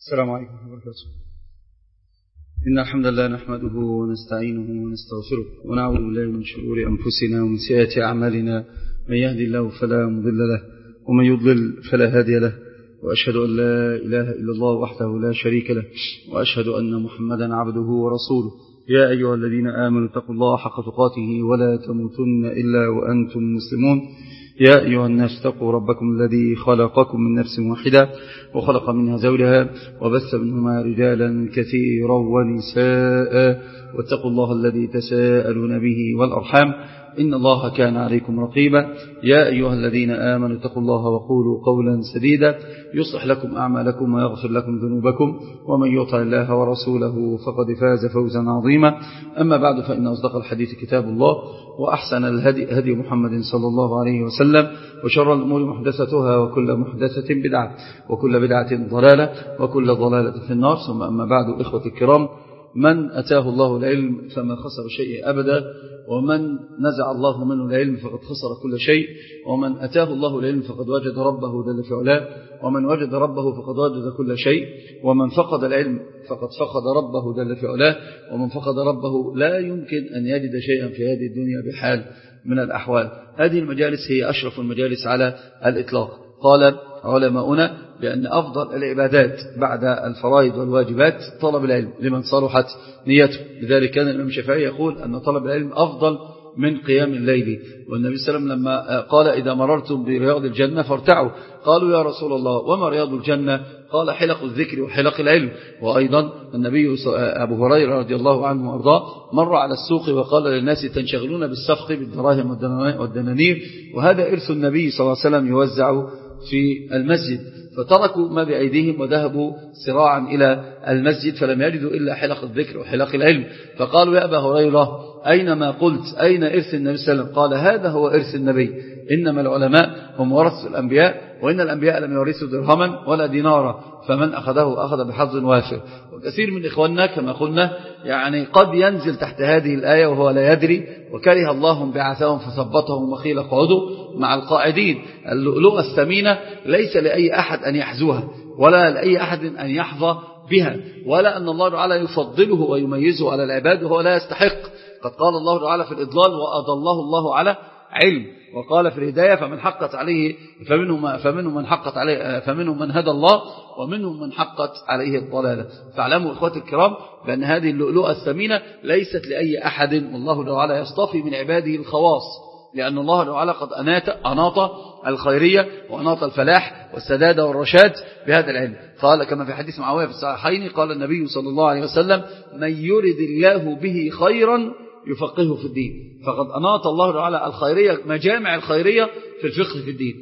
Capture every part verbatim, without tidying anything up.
السلام عليكم ورحمة الله وبركاته. إن الحمد لله نحمده ونستعينه ونستغفره ونعوذ بالله من شرور أنفسنا ومن سيئات أعمالنا، من يهدي الله فلا مضل له ومن يضلل فلا هادي له، وأشهد أن لا إله إلا الله وحده لا شريك له، وأشهد أن محمدا عبده ورسوله. يا أيها الذين آمنوا اتقوا الله حق تقاته ولا تموتن إلا وأنتم مسلمون. يا أيها الناس اتقوا ربكم الذي خلقكم من نفس واحدة وخلق منها زوجها وبث منهما رجالا كثيرا ونساء، واتقوا الله الذي تساءلون به والأرحام إن الله كان عليكم رقيبا. يا أيها الذين آمنوا اتقوا الله وقولوا قولا سديدا يصلح لكم أعمالكم ويغفر لكم ذنوبكم، ومن يطع الله ورسوله فقد فاز فوزا عظيما. أما بعد، فإن أصدق الحديث كتاب الله، وأحسن الهدي هدي محمد صلى الله عليه وسلم، وشر الأمور محدثتها وكل محدثة بدعة وكل بدعة ضلالة وكل ضلالة في النار. ثم أما بعد، إخوة الكرام، من أتاه الله العلم فما خسر شيء أبدا، ومن نزع الله منه العلم فقد خسر كل شيء، ومن أتاه الله العلم فقد وجد ربه جل في علاه، ومن وجد ربه فقد وجد كل شيء، ومن فقد العلم فقد فقد ربه جل في علاه، ومن فقد ربه لا يمكن أن يجد شيئا في هذه الدنيا بحال من الأحوال. هذه المجالس هي أشرف المجالس على الإطلاق. قال علماؤنا بأن أفضل العبادات بعد الفرائض والواجبات طلب العلم لمن صلحت نيته. لذلك كان الإمام الشافعي يقول أن طلب العلم أفضل من قيام الليل. والنبي صلى الله عليه وسلم لما قال إذا مررتم برياض الجنة فارتعوا، قالوا يا رسول الله وما رياض الجنة؟ قال حلق الذكر وحلق العلم. وأيضا النبي أبو هريرة رضي الله عنه وأرضاه مر على السوق وقال للناس تنشغلون بالسفق بالدراهم والدنانير، وهذا إرث النبي صلى الله عليه وسلم يوزع في المسجد، فتركوا ما بأيديهم وذهبوا سراعا إلى المسجد، فلم يجدوا إلا حلق الذكر وحلق العلم. فقالوا يا أبا هريرة أين ما قلت؟ أين إرث النبي صلى الله عليه وسلم؟ قال هذا هو إرث النبي، إنما العلماء هم ورثة الأنبياء، وإن الأنبياء لم يورثوا درهما ولا دينارا، فمن أخذه أخذ بحظ وافر. وكثير من إخواننا كما قلنا يعني قد ينزل تحت هذه الآية وهو لا يدري، وكره الله بعثهم فثبتهم وقيل اقعدوا مع القاعدين. اللؤلؤة الثمينة ليس لأي أحد أن يحزوها، ولا لأي أحد أن يحظى بها، ولا أن الله تعالى يفضله ويميزه على العباد وهو لا يستحق. قد قال الله تعالى في الإضلال وأضله الله على علم، وقال في الهداية فمن حقت عليه فمنهم, فمنهم من حقت عليه فمنهم من هدى الله ومنهم من حقت عليه الضلالة. فاعلموا إخواتي الكرام بأن هذه اللؤلؤة الثمينة ليست لأي أحد، والله تعالى يصطفي من عباده الخواص، لأن الله تعالى قد أناط الخيرية وأناط الفلاح والسداد والرشاد بهذا العلم. قال كما في حديث معاوية في الصحيحين قال النبي صلى الله عليه وسلم من يرد الله به خيرا يفقهه في الدين. فقد أناط الله تعالى الخيرية مجامع الخيرية في الفقه في الدين.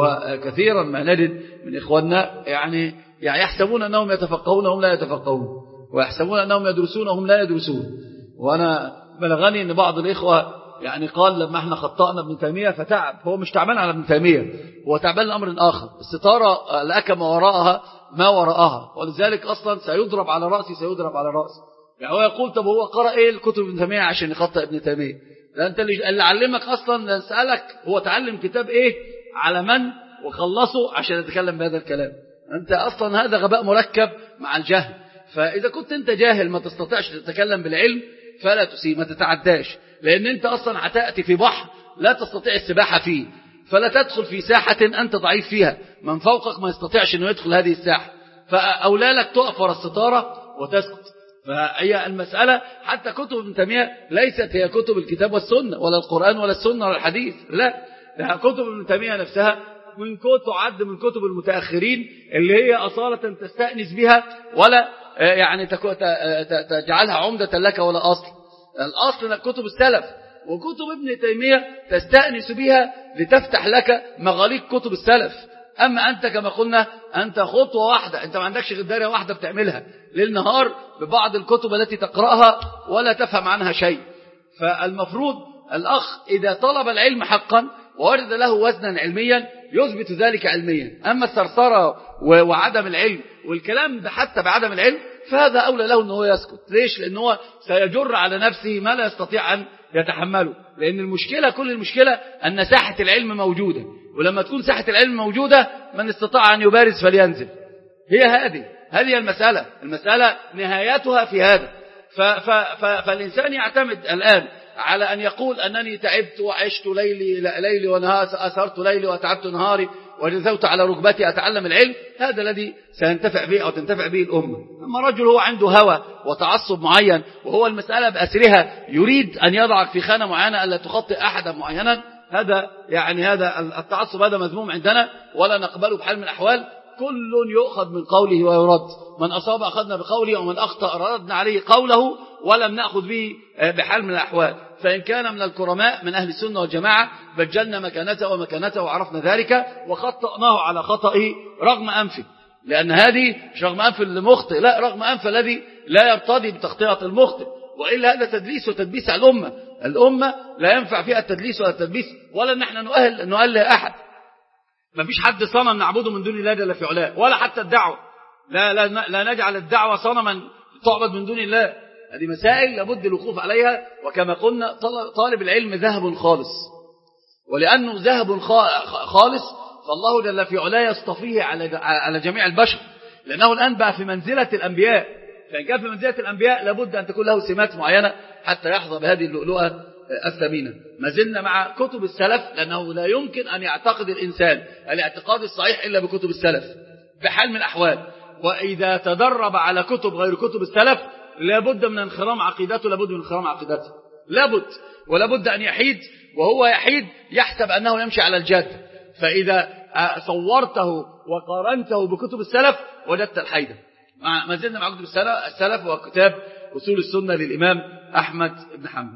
وكثيرا ما نجد من إخواننا يعني, يعني يحسبون أنهم يتفقهون وهم لا يتفقهون، ويحسبون أنهم يدرسون وهم لا يدرسون. وأنا بلغني أن بعض الإخوة يعني قال لما احنا خطأنا ابن تيمية فتعب. هو مش تعبان على ابن تيمية، هو تعبان لأمر آخر. الستارة لك ما وراءها ما وراءها، ولذلك أصلا سيضرب على رأسي سيضرب على رأسي. يعني هو يقول طب هو قرأ ايه الكتب ابن تيمية عشان يخطئ ابن تيمية؟ لا، انت اللي علمك اصلا سألك هو تعلم كتاب ايه على من وخلصه عشان يتكلم بهذا الكلام. انت اصلا هذا غباء مركب مع الجهل. فاذا كنت انت جاهل ما تستطيعش تتكلم بالعلم فلا تسيء، ما تتعداش، لان انت اصلا هتأتي في بحر لا تستطيع السباحة فيه، فلا تدخل في ساحة انت ضعيف فيها، من فوقك ما يستطيعش انه يدخل هذه الساحة، فاولى لك تقف ورا الستارة وتسكت. فهي المسألة حتى كتب ابن تيمية ليست هي كتب الكتاب والسنة ولا القرآن ولا السنة ولا الحديث، لا، كتب ابن تيمية نفسها من كتب تعد من كتب المتأخرين اللي هي أصالة تستأنس بها ولا يعني تجعلها عمدة لك ولا أصل. الأصل كتب السلف، وكتب ابن تيمية تستأنس بها لتفتح لك مغاليق كتب السلف. أما أنت كما قلنا أنت خطوة واحدة، أنت ما عندكش غير دايرة واحدة بتعملها ليل نهار ببعض الكتب التي تقرأها ولا تفهم عنها شيء. فالمفروض الأخ إذا طلب العلم حقا وورد له وزنا علميا يثبت ذلك علميا. أما الثرثرة وعدم العلم والكلام ده حتى بعدم العلم فهذا أولى له أنه يسكت. ليش؟ لأنه سيجر على نفسه ما لا يستطيع أن يتحمله. لأن المشكلة كل المشكلة أن ساحة العلم موجودة، ولما تكون ساحة العلم موجودة من استطاع أن يبارز فلينزل. هي هذه هذه المسألة المسألة نهايتها في هذا. فالإنسان يعتمد الآن على أن يقول أنني تعبت وعشت ليلي ليلي ونهار، أسهرت ليلي وتعبت نهاري وجزوت على ركبتي أتعلم العلم، هذا الذي سينتفع به أو تنتفع به الأمة. أما رجل هو عنده هوى وتعصب معين، وهو المسألة بأسرها يريد أن يضعك في خانة معينة ألا تخطئ أحدا معينا، هذا يعني هذا التعصب هذا مذموم عندنا ولا نقبله بحال من الأحوال. كل يؤخذ من قوله ويرد، من أصاب أخذنا بقوله ومن أخطأ ردنا عليه قوله ولم نأخذ به بحال من الأحوال. فإن كان من الكرماء من أهل السنة والجماعة بجلنا مكانته ومكانته وعرفنا ذلك وخطأناه على خطئه رغم أنفه، لأن هذه مش رغم أنف المخطئ، لا، رغم أنف الذي لا يرتضي بتخطئة المخطئ، وإلا هذا تدليس وتدبيس على الأمة. الأمة لا ينفع فيها التدليس ولا التدبيس، ولا نحن نؤهل نؤله أحد. ما فيش حد صنم نعبده من دون الله جل في علاه، ولا حتى الدعوة، لا, لا, لا نجعل الدعوة صنما تعبد من دون الله. هذه مسائل لابد الوقوف عليها. وكما قلنا طالب العلم ذهب خالص، ولأنه ذهب خالص فالله جل في علاه يصطفيه على على جميع البشر، لأنه الآن بقى في منزلة الأنبياء. فإن كان في منزلة الأنبياء لابد أن تكون له سمات معينة حتى يحظى بهذه اللؤلؤة الثمينة. ما زلنا مع كتب السلف، لأنه لا يمكن أن يعتقد الإنسان الاعتقاد الصحيح إلا بكتب السلف بحال من الأحوال. وإذا تدرب على كتب غير كتب السلف لابد من انخرام عقيدته، لابد من انخرام عقيدته، لابد ولابد أن يحيد، وهو يحيد يحسب أنه يمشي على الجادة. فإذا صورته وقارنته بكتب السلف وجدت الحيدة. ما زلنا مع كتب السلف وكتاب أصول السنة للإمام أحمد بن حنبل.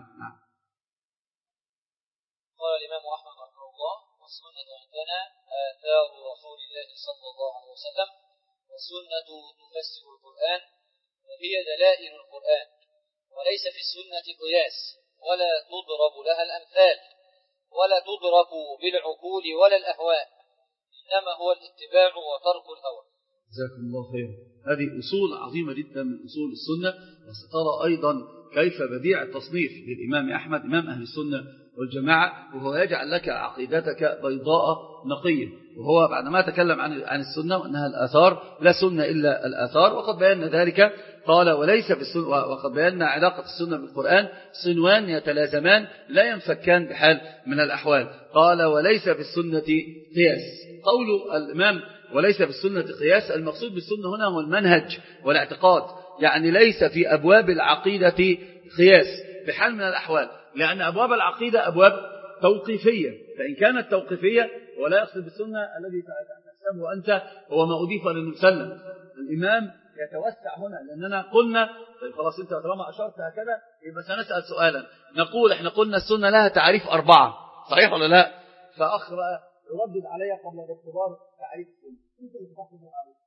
قال الإمام أحمد رحمه الله: والسنة عندنا آثار رسول الله صلى الله عليه وسلم، والسنة تفسر القرآن وهي دلائل القرآن، وليس في السنة قياس ولا تضرب لها الأمثال ولا تدرك بالعقول ولا الأهواء، إنما هو الاتباع وترك الهوى. جزاكم الله خير. هذه أصول عظيمة جدا من أصول السنة. وسترى أيضا كيف بديع التصنيف للإمام أحمد إمام أهل السنة والجماعة، وهو يجعل لك عقيدتك بيضاء نقية. وهو بعدما تكلم عن عن السنة وأنها الآثار، لا سنة إلا الآثار، وقد بينا ذلك. قال وليس في السنة، وقد بينا علاقة السنة بالقرآن، صنوان يتلازمان لا ينفكان بحال من الأحوال. قال وليس في السنة قياس. قول الإمام وليس في السنة قياس، المقصود بالسنة هنا هو المنهج والاعتقاد، يعني ليس في أبواب العقيدة قياس بحال من الأحوال، لأن أبواب العقيدة أبواب توقيفية. فإن كانت توقيفية ولا يقصد بالسنة الذي تحسبه أنت هو ما أضيف للمسلم، الإمام يتوسع هنا، لأننا قلنا طيب خلاص أنت طالما أشرت هكذا يبقى سنسأل سؤالا. نقول إحنا قلنا السنة لها تعريف أربعة، صحيح ولا لا؟ فأخ بقى يردد علي قبل الاختبار تعريف السنة. أنت اللي تحفظه عليه.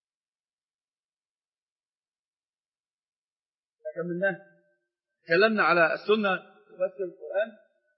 كملناه، تكلمنا على السنة تفسر القرآن.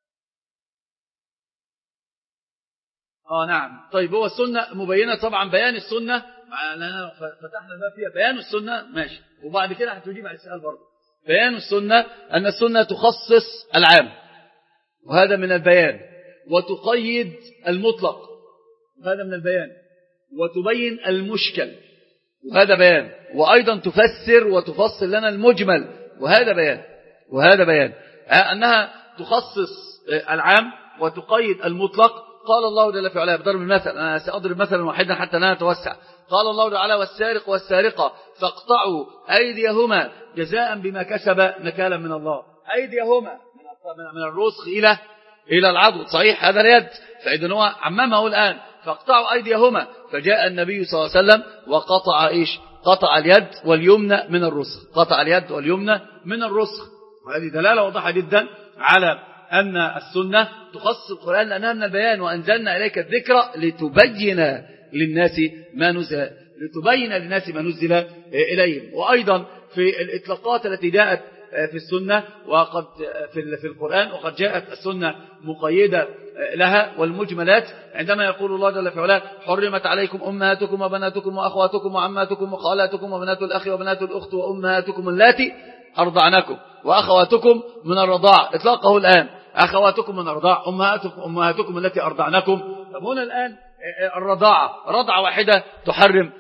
آه نعم. طيب هو السنة مبينة طبعا، بيان السنة لأننا فتحنا الباب فيها بيان السنة، ماشي. وبعد كده هتجيب على السؤال برضه. بيان السنة أن السنة تخصص العام، وهذا من البيان، وتقيد المطلق، وهذا من البيان، وتبين المشكل، وهذا بيان، وأيضا تفسر وتفصل لنا المجمل، وهذا بيان وهذا بيان. أنها تخصص العام وتقيد المطلق. قال الله جل في علاه بضرب المثل، أنا سأضرب مثلا واحدا حتى لا نتوسع. قال الله تعالى: والسارق والسارقة فاقطعوا أيديهما جزاء بما كسب نكالا من الله. أيديهما من الرسخ إلى إلى العضد، صحيح هذا اليد. فإذن هو عممه الآن، فاقطعوا أيديهما، فجاء النبي صلى الله عليه وسلم وقطع إيش؟ قطع اليد واليمنى من الرسخ، قطع اليد واليمنى من الرسخ. وهذه دلالة واضحة جدا على أن السنة تخصص القرآن لأنها من البيان. وأنزلنا إليك الذكر لتبين للناس ما نزل لتبين للناس ما نزل إليهم. وأيضا في الإطلاقات التي جاءت في السنة وقد في القرآن، وقد جاءت السنة مقيدة لها والمجملات، عندما يقول الله جل في علاه: حرمت عليكم أمهاتكم وبناتكم وأخواتكم وعماتكم وخالاتكم وبنات الأخ وبنات الأخت وأمهاتكم اللاتي أرضعنكم وأخواتكم من الرضاع. إطلاقه الآن أخواتكم من الرضاع، أمهاتكم أمهاتكم التي أرضعنكم. طب هنا الآن الرضاعة رضعة واحدة تحرم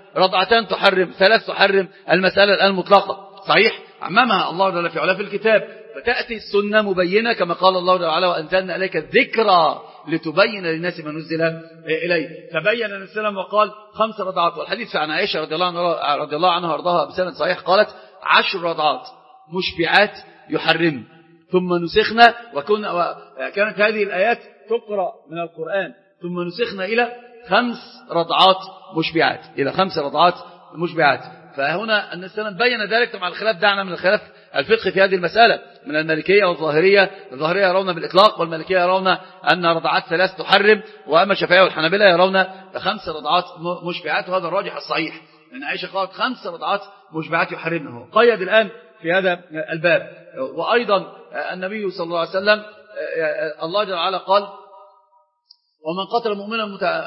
رضعتان تحرم، ثلاث تحرم، المسألة الآن مطلقة صحيح عممها الله جل في علاه في الكتاب. فتأتي السنة مبينة كما قال الله جل وعلا وأنزلنا إليك الذكرى لتبين للناس ما نزل إليه. فبين النبي صلى الله عليه وسلم وقال خمس رضعات. والحديث عن عائشة رضي الله عنها رضي الله عنها وارضاها بسند صحيح قالت عشر رضعات مشبعات يحرم ثم نسخنا، وكنا وكانت هذه الآيات تقرأ من القرآن ثم نسخنا إلى خمس رضعات مشبعات، إلى خمس رضعات مشبعات. فهنا النبي صلى الله عليه وسلم بين ذلك. طبعا الخلاف دعنا من الخلاف الفقه في هذه المسألة من المالكية والظاهرية. الظاهرية يرون بالإطلاق، والمالكية يرون أن رضعات ثلاث تحرم، وأما الشافعية والحنابلة يرون خمس رضعات مشبعات، وهذا الراجح الصحيح لأن عائشة قالت خمس رضعات مشبعات يحرمه. قيد الآن في هذا الباب. وأيضا النبي صلى الله عليه وسلم الله جل وعلا قال ومن قتل مؤمنا متع...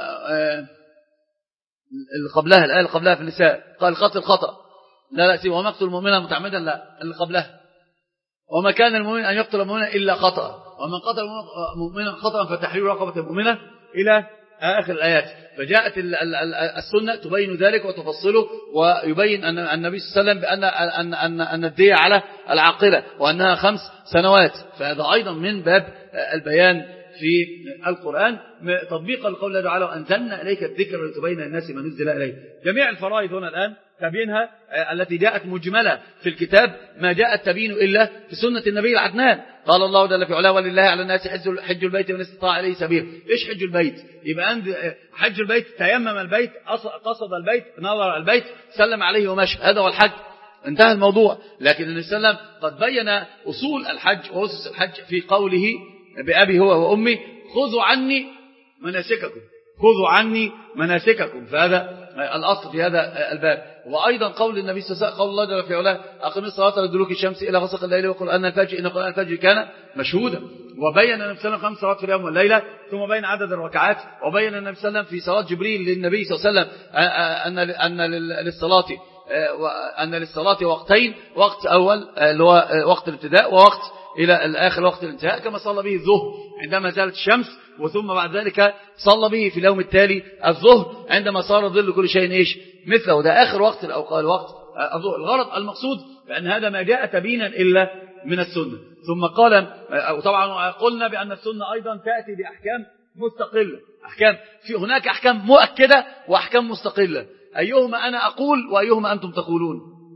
قبلها الآية قبلها في النساء قال قتل خطأ لا لا سيب وما يقتل مؤمنا متعمدا لا اللي قبلها وما كان المؤمن أن يقتل مؤمنا إلا خطأ ومن قتل مؤمنا خطأ فتحرير رقبة مؤمنة إلى آخر الآيات. فجاءت السنة تبين ذلك وتفصله ويبين أن النبي صلى الله عليه وسلم بأن أن أن أن الدية على العاقلة وأنها خمس سنوات. فهذا أيضا من باب البيان في القرآن تطبيق القول الذي تعالى وأنزلنا إليك الذكر لتبين للناس ما نزل إليه. جميع الفرائض هنا الآن تبينها التي جاءت مجملة في الكتاب ما جاءت تبين إلا في سنة النبي العدنان. قال الله جل في علاه ولله على الناس حج البيت من استطاع إليه سبيل. إيش حج البيت؟ يبقى عند حج البيت تيمم البيت قصد البيت نظر البيت سلم عليه ومشى، هذا هو الحج انتهى الموضوع. لكن النبي صلى الله عليه وسلم قد بين أصول الحج وأسس الحج في قوله بأبي هو وأمي خذوا عني مناسككم خذوا عني مناسككم. فهذا الأصل في هذا الباب. وأيضا قول النبي صلى الله عليه وسلم قول الله جل في علاه أقم الصلاة لدلوك الشمس إلى غسق الليل وقرآن الفجر إن قرآن الفجر كان مشهودا. وبين النبي صلى الله عليه وسلم خمس صلوات في اليوم والليلة ثم بين عدد الركعات. وبين النبي صلى الله عليه وسلم في صلاة جبريل للنبي صلى الله عليه وسلم أن أن للصلاة أن للصلاة وقتين، وقت أول اللي هو وقت الابتداء ووقت إلى الآخر وقت الانتهاء كما صلى به الظهر عندما زالت الشمس، وثم بعد ذلك صلى به في اليوم التالي الظهر عندما صار ظل كل شيء إيش مثله. ده آخر وقت الأوقات وقت الظهر. الغرض المقصود بأن هذا ما جاء تبينا إلا من السنة. ثم قال وطبعا قلنا بأن السنة أيضا تأتي بأحكام مستقلة. أحكام في هناك أحكام مؤكدة وأحكام مستقلة. أيهما أنا أقول وأيهما أنتم تقولون؟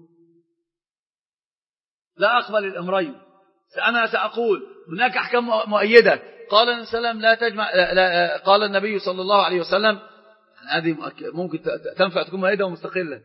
لا أقبل الأمرين. أنا سأقول هناك أحكام مؤيدة. قال النبي صلى الله عليه وسلم لا تجمع لا لا قال النبي صلى الله عليه وسلم هذه ممكن تنفع تكون مؤيدة ومستقلة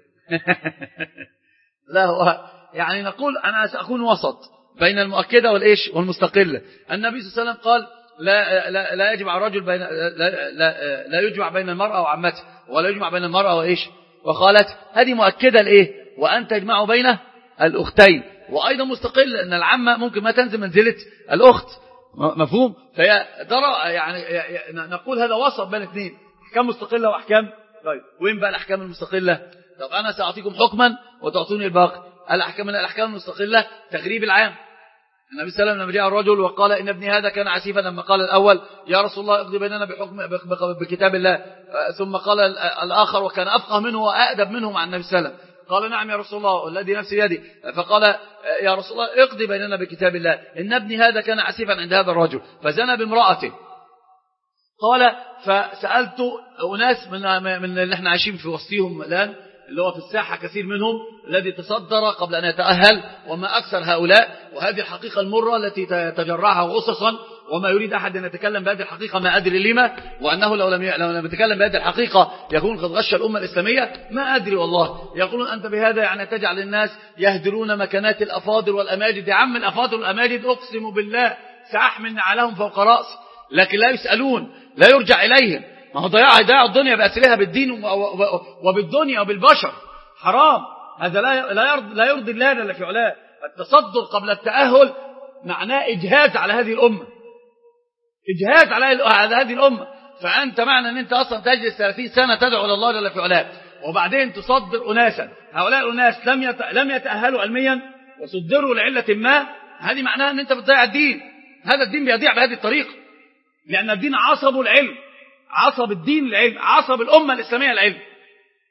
لا هو يعني نقول أنا سأكون وسط بين المؤكدة والإيش والمستقلة. النبي صلى الله عليه وسلم قال لا لا لا يجمع الرجل بين لا لا, لا يجمع بين المرأة وعمتها ولا يجمع بين المرأة وإيش وخالتها. هذه مؤكدة لإيه وأن تجمع بين الأختين. وأيضا مستقل أن العمة ممكن ما تنزل منزلة الأخت مفهوم. فهي درى يعني نقول هذا وسط بين اثنين أحكام مستقلة وأحكام. طيب وين بقى الأحكام المستقلة؟ طب أنا سأعطيكم حكما وتعطوني الباقي. الأحكام من الأحكام المستقلة تغريب العام. النبي صلى الله عليه وسلم لما جاء الرجل وقال إن ابني هذا كان عسيفا لما قال الأول يا رسول الله اقضي بيننا بحكم بكتاب الله، ثم قال الآخر وكان أفقه منه وأأدب منه مع النبي صلى الله عليه وسلم قال نعم يا رسول الله الذي نفسي بيدي، فقال يا رسول الله اقضي بيننا بكتاب الله إن ابني هذا كان عسيفا عند هذا الرجل فزنى بامرأته. قال فسألت أناس من من اللي احنا عايشين في وسطهم الآن اللي هو في الساحة كثير منهم الذي تصدر قبل أن يتأهل وما أكثر هؤلاء. وهذه الحقيقة المرة التي تجرعها غصصا وما يريد أحد أن يتكلم بهذه الحقيقة ما أدري لما، وأنه لو لم لو لم يتكلم بهذه الحقيقة يكون قد غش الأمة الإسلامية ما أدري والله. يقولون أنت بهذا يعني تجعل الناس يهدرون مكانات الأفاضل والأماجد. يا عم الأفاضل والأماجد أقسم بالله سأحمل عليهم فوق رأس لكن لا يسألون لا يرجع إليهم. ما هو ضياع ضياع الدنيا بأسرها بالدين وبالدنيا وبالبشر حرام. هذا لا لا يرضي لا يرضي الله جل في علاه. التصدر قبل التأهل معناه إجهاز على هذه الأمة، إجهاز على على هذه الأمة. فأنت معنى أن أنت أصلا تجلس ثلاثين سنة تدعو إلى الله جل في علاه وبعدين تصدر أناسا هؤلاء الأناس لم يت... لم يتأهلوا علميا وصدروا لعلة ما. هذه معناها أن أنت بتضيع الدين. هذا الدين بيضيع بهذه الطريقة لأن الدين عصب العلم، عصب الدين العلم، عصب الأمة الإسلامية العلم.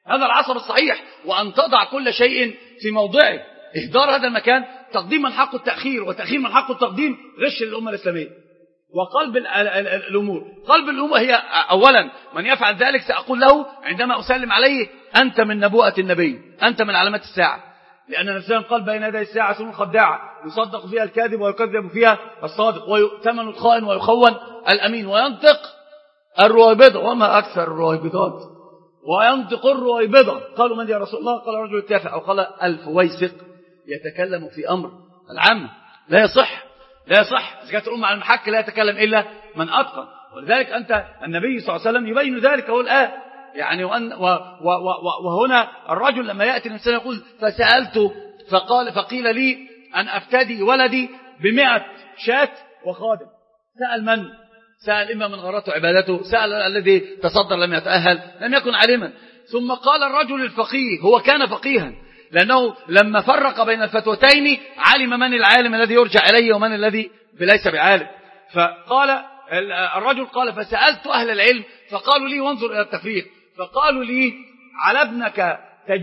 هذا العصب الصحيح، وأن تضع كل شيء في موضعه. إهدار هذا المكان تقديم من حقه التأخير، وتأخير من حقه التقديم غش للأمة الإسلامية. وقلب الأمور، قلب الأمور هي أولا من يفعل ذلك سأقول له عندما أسلم عليه أنت من نبوءة النبي، أنت من علامات الساعة، لأن الإنسان قال بين يدي الساعة سنون خداعة يصدق فيها الكاذب ويكذب فيها الصادق، ويؤتمن الخائن ويخون الأمين، وينطق الرويبضة وما أكثر الرويبضات، وينطق الرويبضة. قالوا من يا رسول الله؟ قال رجل التافه، أو قال الفويسق يتكلم في أمر العام لا يصح، لا يصح. إذا كانت الأمة على المحك لا يتكلم إلا من أتقن. ولذلك أنت النبي صلى الله عليه وسلم يبين ذلك هو الآن يعني. وأن و و و وهنا الرجل لما يأتي الإنسان يقول فسألته فقال فقيل لي أن أفتدي ولدي بمئة شاة وخادم. سأل من؟ سأل إما من غرته عبادته، سأل الذي تصدر لم يتأهل، لم يكن علما. ثم قال الرجل الفقيه، هو كان فقيها، لأنه لما فرق بين الفتوتين علم من العالم الذي يرجع إليه ومن الذي ليس بعالم. فقال الرجل قال فسألت أهل العلم فقالوا لي وانظر إلى التفريق، فقالوا لي على ابنك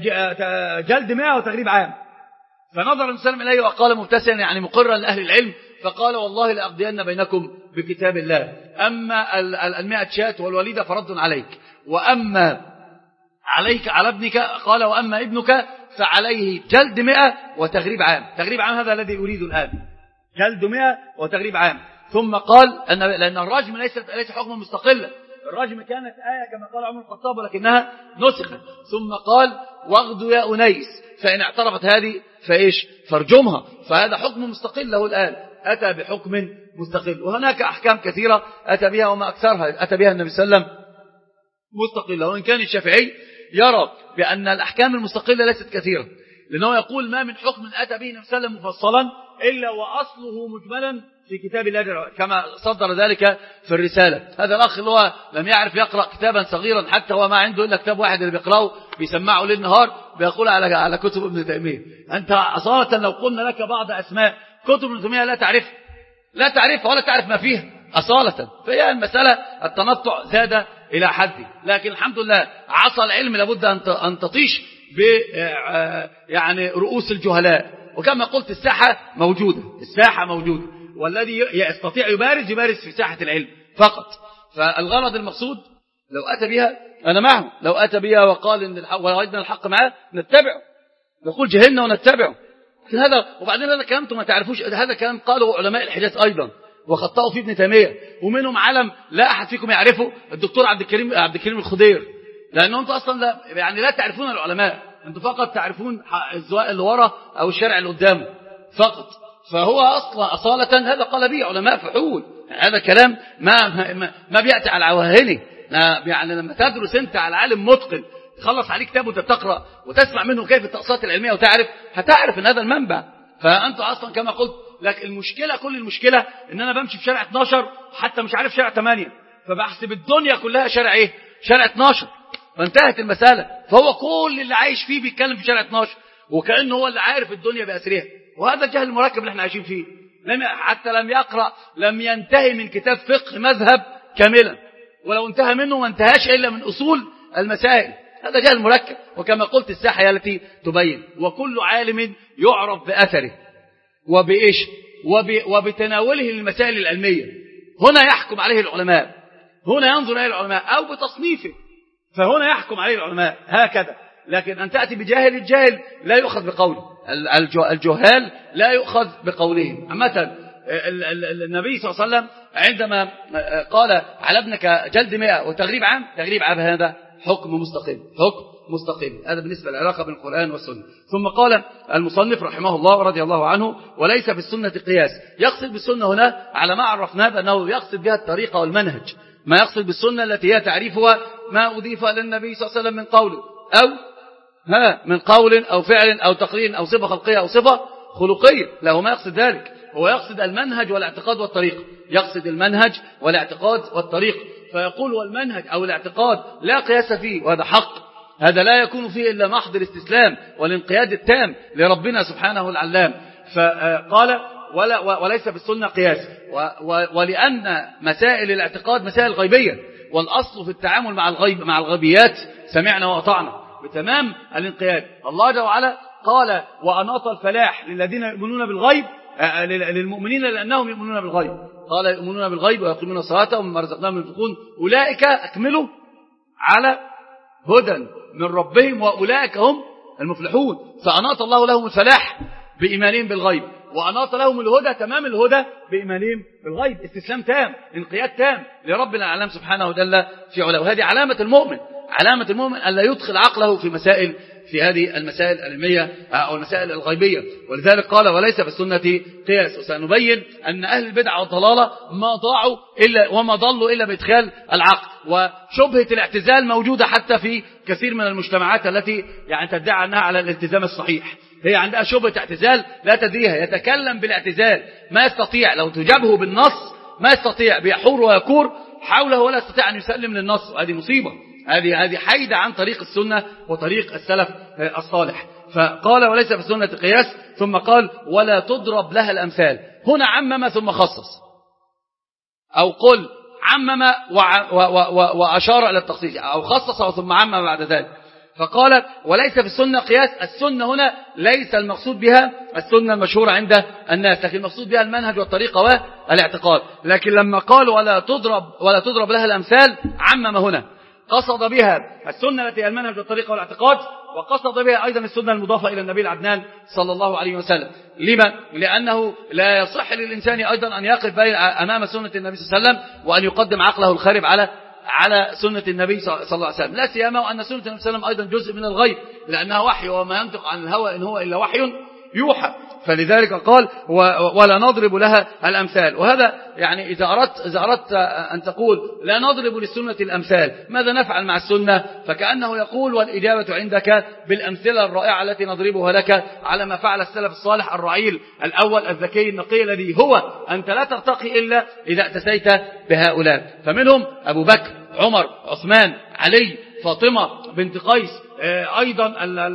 جلد مئة وتغريب عام. فنظر الإنسان إليه وقال مبتسما يعني مقرا لأهل العلم، فقال والله لأقضين بينكم بكتاب الله، أما المئة شاة والوليدة فرد عليك، وأما عليك على ابنك قال وأما ابنك فعليه جلد مئة وتغريب عام. تغريب عام هذا الذي أريد الآن، جلد مئة وتغريب عام. ثم قال أن لأن الرجم ليس ليس حكما مستقلا، الرجم كانت آية كما قال عمر الخطاب ولكنها نسخت. ثم قال واغد يا أنيس فإن اعترفت هذه فإيش فارجمها، فهذا حكم مستقل له الآن، أتى بحكم مستقل. وهناك أحكام كثيرة أتى بها وما أكثرها أتى بها النبي صلى الله عليه وسلم مستقلة. وإن كان الشافعي يرى بأن الأحكام المستقلة ليست كثيرة، لأنه يقول ما من حكم أتى به النبي صلى الله عليه وسلم مفصلا إلا وأصله مجملا في كتاب الله كما صدر ذلك في الرسالة. هذا الأخ اللي هو لم يعرف يقرأ كتابا صغيرا، حتى هو ما عنده إلا كتاب واحد اللي بيقرأه بيسمعه ليل نهار، بيقول على على كتب ابن تيمية. أنت أصالة لو قلنا لك بعض أسماء كتب ابن تيمية لا تعرف لا تعرف ولا تعرف ما فيها أصالة. فهي المسألة التنطع زاد إلى حد، لكن الحمد لله عصا العلم لابد أن تطيش ب يعني رؤوس الجهلاء. وكما قلت الساحة موجودة، الساحة موجودة، والذي يستطيع يبارز يبارز في ساحة العلم فقط. فالغرض المقصود لو أتى بها أنا معه، لو أتى بها وقال إن الحق ووجدنا الحق معه نتبعه، نقول جهلنا ونتبعه. هذا وبعدين هذا كلام ما تعرفوش، هذا كلام قاله علماء الحجاز أيضا وخطأوا في ابن تيمية، ومنهم علم لا أحد فيكم يعرفه الدكتور عبد الكريم عبد الكريم الخضير، لأنه أنتم أصلا لا يعني لا تعرفون العلماء، أنتم فقط تعرفون الزواء اللي ورا أو الشارع اللي قدامه فقط. فهو أصلا أصالة هذا قال به علماء فحول، هذا كلام ما ما, ما بيأتي على عواهنه. يعني لما تدرس أنت على عالم متقن تخلص عليه كتاب وانت بتقرأ وتسمع منه كيف التقصيات العلمية وتعرف هتعرف ان هذا المنبع. فأنت أصلا كما قلت لك المشكلة كل المشكلة ان انا بمشي في شارع اتناشر حتى مش عارف شارع تمانية، فبحسب الدنيا كلها شارع ايه شارع اتناشر، فانتهت المسألة. فهو كل اللي عايش فيه بيتكلم في شارع اتناشر وكأنه هو اللي عارف الدنيا بأسرها، وهذا الجهل المركب اللي احنا عايشين فيه. لم حتى لم يقرأ لم ينتهي من كتاب فقه مذهب كاملا، ولو انتهى منه ما انتهاش إلا من أصول المسائل. هذا جهل مركب. وكما قلت الساحة هي التي تبين، وكل عالم يعرف بأثره وبإيش وب... وبتناوله للمسائل العلمية. هنا يحكم عليه العلماء، هنا ينظر إليه العلماء، أو بتصنيفه، فهنا يحكم عليه العلماء هكذا. لكن أن تأتي بجاهل، الجاهل لا يؤخذ بقوله، الجهال لا يؤخذ بقولهم. عامة النبي صلى الله عليه وسلم عندما قال على ابنك جلد مئة وتغريب عام، تغريب عام هذا حكم مستقيم، حكم مستقيم. هذا بالنسبة للعلاقة بين القرآن والسنة. ثم قال المصنف رحمه الله ورضي الله عنه وليس في السنة قياس. يقصد بالسنة هنا على ما عرفناه بأنه يقصد بها الطريقة والمنهج، ما يقصد بالسنة التي هي تعريفها ما أضيف للنبي صلى الله عليه وسلم من قول أو ها من قول أو فعل أو تقرير أو صفة خلقية أو صفة خلقية. له ما يقصد ذلك، هو يقصد المنهج والاعتقاد والطريق، يقصد المنهج والاعتقاد والطريق. فيقول والمنهج أو الاعتقاد لا قياس فيه، وهذا حق، هذا لا يكون فيه إلا محض الاستسلام والانقياد التام لربنا سبحانه العلام. فقال ولا وليس بالسنة قياس، ولأن مسائل الاعتقاد مسائل غيبية، والأصل في التعامل مع الغيب مع الغيبيات سمعنا وأطعنا. بتمام الانقياد. الله جل وعلا قال وأناط الفلاح للذين يؤمنون بالغيب، للمؤمنين لأنهم يؤمنون بالغيب، قال يؤمنون بالغيب ويقيمون الصلاة ومما رزقناهم ينفقون أولئك أكملوا على هدى من ربهم وأولئك هم المفلحون. فأناط الله لهم الفلاح بإيمانهم بالغيب، وأناط لهم الهدى تمام الهدى بإيمانهم بالغيب، استسلام تام، انقياد تام لرب العالمين سبحانه وجل في علاه. وهذه علامة المؤمن، علامة المؤمن ألا يدخل عقله في مسائل في هذه المسائل العلمية أو المسائل الغيبية. ولذلك قال وليس في السنة قياس. وسنبين أن أهل البدع والضلالة ما ضاعوا إلا وما ضلوا إلا بإدخال العقل، وشبهة الاعتزال موجودة حتى في كثير من المجتمعات التي يعني تدعي أنها على الالتزام الصحيح. هي عندها شبهة اعتزال لا تدريها، يتكلم بالاعتزال ما يستطيع، لو تجابه بالنص ما يستطيع، بيحور ويكور حوله ولا يستطيع أن يسلم للنص، وهذه مصيبة، هذه هذه حيدة عن طريق السنة وطريق السلف الصالح. فقال وليس في السنة قياس، ثم قال ولا تضرب لها الأمثال. هنا عمم ثم خصص، أو قل عمم وأشار إلى التخصيص، أو خصص ثم عمم بعد ذلك. فقال وليس في السنة قياس. السنة هنا ليس المقصود بها السنة المشهورة عند الناس، لكن المقصود بها المنهج والطريقة والاعتقاد. لكن لما قال ولا تضرب ولا تضرب لها الأمثال عمم هنا، قصد بها السنة التي هي المنهج والطريقة والاعتقاد، وقصد بها أيضا السنة المضافة إلى النبي العدنان صلى الله عليه وسلم. لما؟ لأنه لا يصح للإنسان أيضا أن يقف أمام سنة النبي صلى الله عليه وسلم وأن يقدم عقله الخارب على على سنة النبي صلى الله عليه وسلم، لا سيما وأن سنة النبي صلى الله عليه وسلم أيضا جزء من الغيب، لأنها وحي، وما ينطق عن الهوى إن هو إلا وحي يوحى. فلذلك قال ولا نضرب لها الأمثال. وهذا يعني إذا أردت, إذا أردت أن تقول لا نضرب للسنة الأمثال، ماذا نفعل مع السنة؟ فكأنه يقول والإجابة عندك بالأمثلة الرائعة التي نضربها لك على ما فعل السلف الصالح الرعيل الأول الذكي النقي، الذي هو أنت لا ترتقي إلا إذا اتسيت بهؤلاء. فمنهم أبو بكر، عمر، عثمان، علي، فاطمة بنت قيس، أيضا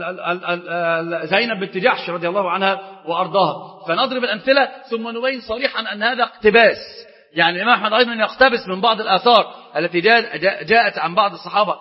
زينب بنت جحش رضي الله عنها وأرضاها. فنضرب الأمثلة ثم نبين صريحا أن هذا اقتباس، يعني الإمام أحمد أيضا يقتبس من بعض الآثار التي جاءت عن بعض الصحابة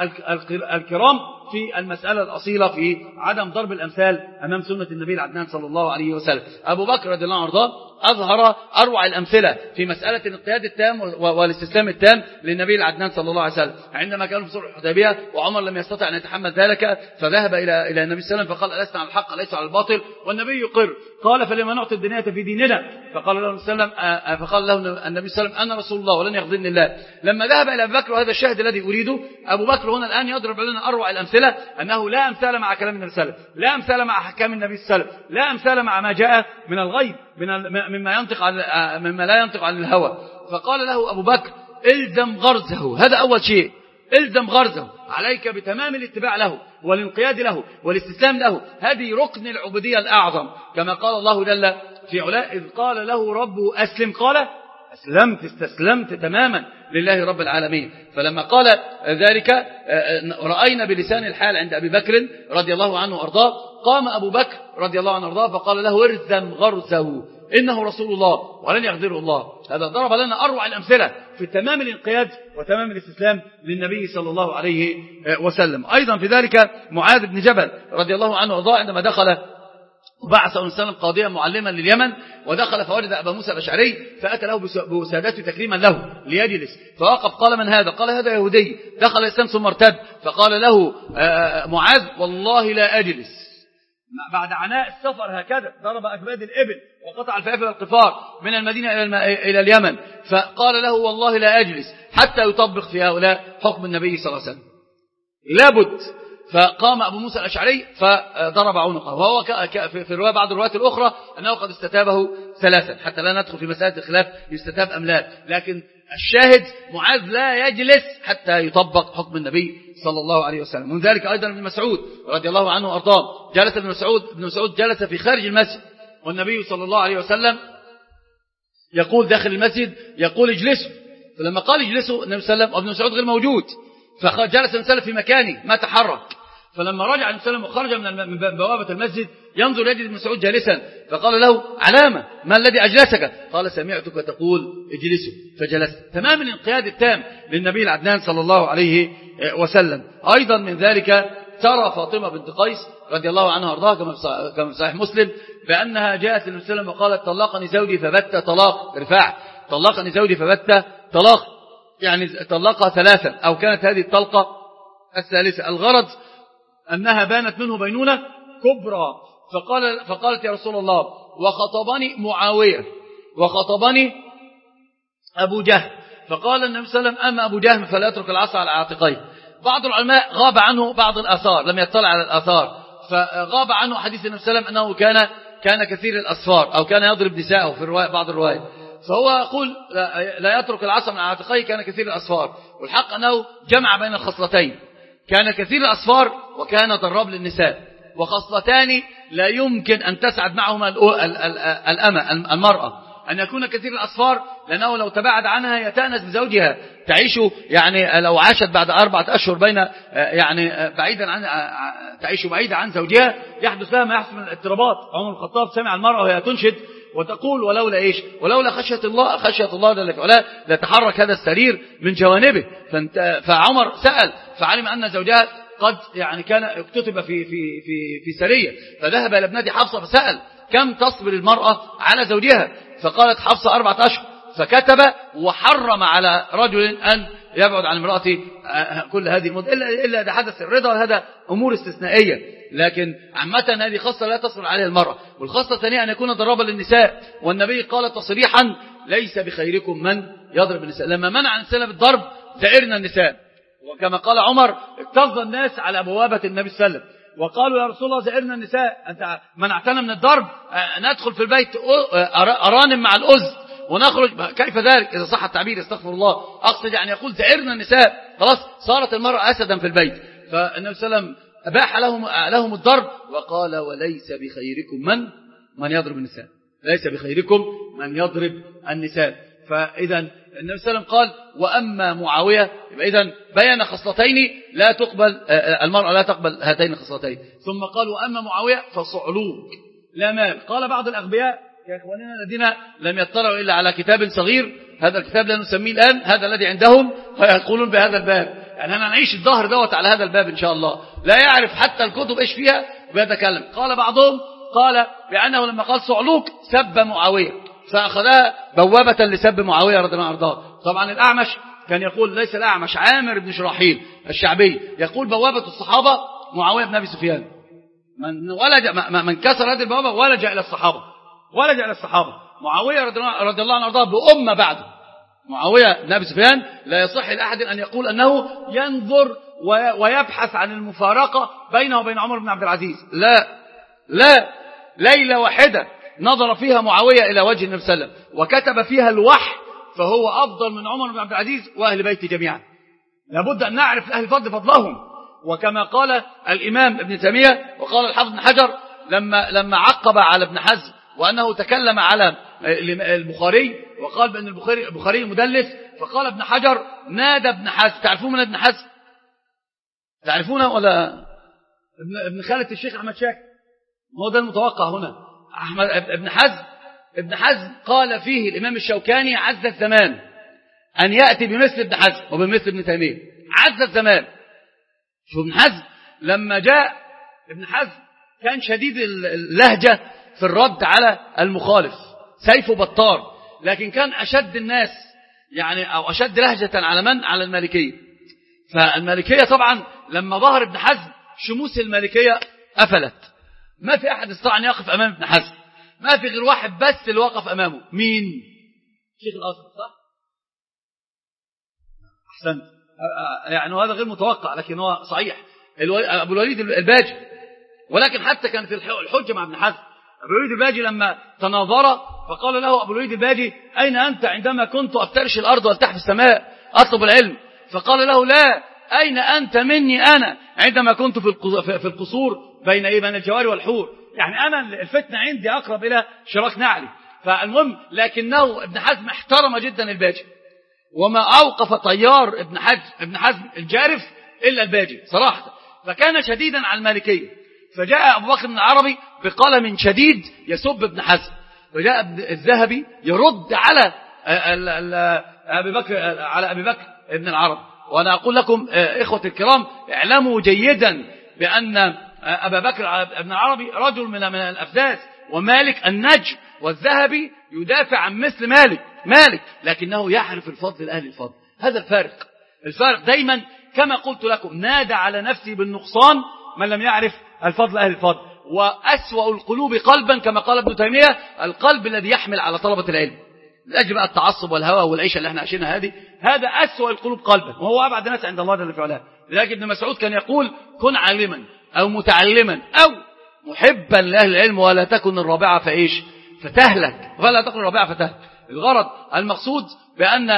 الكرام في المسألة الأصيلة في عدم ضرب الأمثال أمام سنة النبي العدنان صلى الله عليه وسلم. أبو بكر رضي الله عنه وارضاه أظهر أروع الأمثلة في مسألة الانقياد التام والاستسلام التام للنبي العدنان صلى الله عليه وسلم، عندما كانوا في صلح الحديبية وعمر لم يستطع أن يتحمل ذلك، فذهب إلى إلى النبي صلى الله عليه وسلم فقال ألست على الحق ليس على الباطل، والنبي يقر. قال فلما نعطي الدنيا في ديننا؟ فقال له النبي صلى الله عليه وسلم فقال له النبي صلى الله عليه وسلم أنا رسول الله ولن يخذلني الله. لما ذهب إلى أبي بكر، وهذا الشاهد الذي أريده، أبو بكر هنا الآن يضرب لنا أروع الأمثلة، أنه لا أمثال مع كلام النبي صلى الله عليه وسلم، لا أمثال مع أحكام النبي صلى الله عليه وسلم، لا أمثال مع ما جاء من الغيب مما ينطق عن مما لا ينطق عن الهوى. فقال له أبو بكر الزم غرزه، هذا أول شيء، الزم غرزه، عليك بتمام الاتباع له والانقياد له والاستسلام له، هذه ركن العبودية الأعظم، كما قال الله جل في علاه إذ قال له ربه أسلم قال أسلمت، استسلمت تماما لله رب العالمين. فلما قال ذلك رأينا بلسان الحال عند أبي بكر رضي الله عنه وأرضاه، قام أبو بكر رضي الله عنه وأرضاه فقال له ارزم غرزه إنه رسول الله ولن يغدره الله. هذا ضرب لنا أروع الأمثلة في تمام الانقياد وتمام الاستسلام للنبي صلى الله عليه وسلم. أيضا في ذلك معاذ بن جبل رضي الله عنه وأرضاه عندما دخل وبعث صلى الله عليه وسلم قاضيا معلما لليمن، ودخل فوجد أبا موسى الأشعري فأتى له بوسادته تكريما له ليجلس، فوقف قال من هذا؟ قال هذا يهودي دخل الإسلام ثم ارتد. فقال له معاذ والله لا أجلس. بعد عناء السفر هكذا ضرب أكباد الإبل وقطع الفيافي والقفار من المدينة إلى اليمن، فقال له والله لا أجلس حتى يطبق في هؤلاء حكم النبي صلى الله عليه وسلم، لابد. فقام أبو موسى الأشعري فضرب عنقه، وهو في الرواية بعض الروايات الأخرى أنه قد استتابه ثلاثا، حتى لا ندخل في مسألة الخلاف يستتاب أم لا، لكن الشاهد معاذ لا يجلس حتى يطبق حكم النبي صلى الله عليه وسلم. من ذلك أيضا ابن مسعود رضي الله عنه وأرضاه، جلس ابن مسعود ابن مسعود جلس في خارج المسجد، والنبي صلى الله عليه وسلم يقول داخل المسجد يقول اجلسوا، فلما قال اجلسوا النبي صلى الله عليه وسلم وابن مسعود غير موجود، فجلس النبي صلى الله عليه وسلم في مكانه ما تحرك. فلما رجع النبي صلى الله عليه وسلم وخرج من بوابة المسجد ينظر يجد ابن مسعود جالسا، فقال له علامة ما الذي أجلسك؟ قال سمعتك تقول اجلسوا فجلست. تمام الانقياد التام للنبي العدنان صلى الله عليه وسلم. أيضا من ذلك ترى فاطمة بنت قيس رضي الله عنها وارضاها كما في صحيح مسلم بأنها جاءت للنبي صلى الله عليه وسلم وقالت طلقني زوجي فبت طلاق رفاع، طلقني زوجي فبت طلاق، يعني طلقها ثلاثا أو كانت هذه الطلقة الثالثة. الغرض أنها بانت منه بينونة كبرى. فقال فقالت يا رسول الله وخطبني معاوية وخطبني أبو جهل. فقال النبي صلى الله عليه وسلم أما أبو جهل فلا يترك العصا على عاتقيه. بعض العلماء غاب عنه بعض الآثار، لم يطلع على الآثار، فغاب عنه حديث النبي صلى الله عليه وسلم أنه كان كان كثير الأسفار أو كان يضرب نساءه في الرواية بعض الروايات. فهو يقول لا يترك العصا من عاتقيه، كان كثير الأسفار. والحق أنه جمع بين الخصلتين، كان كثير الأسفار وكان ضراب للنساء، وخصلتان لا يمكن أن تسعد معهما الأمة المرأة، أن يكون كثير الأسفار لأنه لو تباعد عنها يتأنس بزوجها، تعيش يعني لو عاشت بعد أربعة أشهر بين يعني بعيدا عن تعيش بعيدا عن زوجها يحدث لها ما يحدث من الاضطرابات. عمر الخطاب سمع المرأة وهي تنشد وتقول ولولا إيش ولولا خشية الله خشية الله جل وعلا لتحرك هذا السرير من جوانبه. فعمر سأل فعلم أن زوجها قد يعني كان اكتتب في في في في سرية، فذهب إلى ابنته حفصة فسأل كم تصبر المرأة على زوجها؟ فقالت حفصة أربعة أشهر. فكتب وحرم على رجل أن يبعد عن امرأته كل هذه المدة إلا إلا إذا حدث الرضا، هذا أمور استثنائية، لكن عامة هذه خاصة لا تصبر عليها المرأة. والخاصة الثانية أن يكون ضرابا للنساء، والنبي قال تصريحا ليس بخيركم من يضرب النساء. لما منع النساء بالضرب زائرنا النساء، وكما قال عمر اكتظ الناس على بوابة النبي صلى الله عليه وسلم وقالوا يا رسول الله زائرنا النساء، أنت منعتنا من الضرب، ندخل في البيت أرانم مع الأز ونخرج، كيف ذلك إذا صح التعبير استغفر الله، أقصد يعني يقول زائرنا النساء، خلاص صارت المرأة أسدا في البيت. فالنبي صلى الله عليه وسلم أباح لهم, لهم الضرب وقال وليس بخيركم من من يضرب النساء، ليس بخيركم من يضرب النساء. فإذا النبي صلى الله عليه وسلم قال وأما معاوية، يبقى إذن بين خصلتين لا تقبل المرأة لا تقبل هاتين الخصلتين. ثم قال وأما معاوية فصعلوك لا مال. قال بعض الأغبياء يا إخواننا الذين لم يطلعوا إلا على كتاب صغير، هذا الكتاب لا نسميه الآن، هذا الذي عندهم، فيقولون بهذا الباب، يعني أنا نعيش الظهر دوت على هذا الباب إن شاء الله، لا يعرف حتى الكتب إيش فيها ويتكلم. قال بعضهم قال بأنه لما قال صعلوك سب معاوية، فأخذها بوابة لسب معاوية رضي الله عنه وارضاه. طبعا الأعمش كان يقول، ليس الأعمش، عامر بن شراحيل الشعبي يقول بوابة الصحابة معاوية بن أبي سفيان، من ولج من كسر هذه البوابة ولج إلى الصحابة، ولج إلى الصحابة. معاوية رضي الله عنه وارضاه بأمة بعده، معاوية بن أبي سفيان لا يصح لأحد أن يقول أنه ينظر ويبحث عن المفارقة بينه وبين عمر بن عبد العزيز، لا لا، ليلة واحدة نظر فيها معاوية إلى وجه النبي صلى الله عليه وسلم وكتب فيها الوحي، فهو أفضل من عمر بن عبد العزيز وأهل بيته جميعا. لابد أن نعرف أهل الفضل فضلهم. وكما قال الإمام ابن تيمية وقال الحافظ بن حجر لما لما عقب على ابن حزم وأنه تكلم على البخاري وقال بأن البخاري البخاري مدلس، فقال ابن حجر نادى ابن حزم. تعرفون من ابن حزم؟ تعرفونه ولا ابن ابن خالة الشيخ أحمد شاكر؟ هو ده المتوقع هنا. أحمد ابن حزم ابن حزم قال فيه الإمام الشوكاني عز الزمان أن يأتي بمثل ابن حزم وبمثل ابن تيمية، عز الزمان. شوف ابن حزم لما جاء ابن حزم كان شديد اللهجة في الرد على المخالف، سيفه بطار، لكن كان أشد الناس يعني أو أشد لهجة على من؟ على المالكية. فالمالكية طبعا لما ظهر ابن حزم شموس المالكية أفلت، ما في أحد استطاع أن يقف أمام ابن حزم، ما في غير واحد بس اللي وقف أمامه، مين؟ شيخ الأصل، صح؟ أحسنت، يعني هذا غير متوقع لكن هو صحيح، أبو الوليد الباجي. ولكن حتى كان في الحجة مع ابن حزم أبو الوليد الباجي لما تناظر فقال له أبو الوليد الباجي أين أنت عندما كنت أفترش الأرض والتحت السماء أطلب العلم؟ فقال له لا، أين أنت مني أنا عندما كنت في القصور بين بين الجواري والحور، يعني أنا الفتنة عندي أقرب إلى شراك نعلي. فالمهم لكنه ابن حزم احترم جدا الباجي، وما أوقف طيار ابن حزم ابن حزم الجارف إلا الباجي صراحة، فكان شديدا على المالكية. فجاء أبو بكر بن العربي بقلم شديد يسب ابن حزم، فجاء الذهبي يرد على أبي بكر على أبي بكر ابن العربي. وأنا أقول لكم إخوة الكرام اعلموا جيدا بأن أبا بكر ابن العربي رجل من من الأفداس، ومالك النجم والذهبي يدافع عن مثل مالك مالك لكنه يعرف الفضل لأهل الفضل. هذا الفارق. الفارق دايما كما قلت لكم، نادى على نفسه بالنقصان من لم يعرف الفضل أهل الفضل. وأسوأ القلوب قلبا كما قال ابن تيمية القلب الذي يحمل على طلبة العلم لأجل بقى التعصب والهوى والعيشة اللي احنا عايشينها هذه. هذا أسوأ القلوب قلبا، وهو أبعد الناس عند الله جل في علاه. لذلك ابن مسعود كان يقول: كن عالما أو متعلما أو محبا لأهل العلم ولا تكن الرابعة فإيش فتهلك، ولا تكن الرابعة فتهلك. الغرض المقصود بأن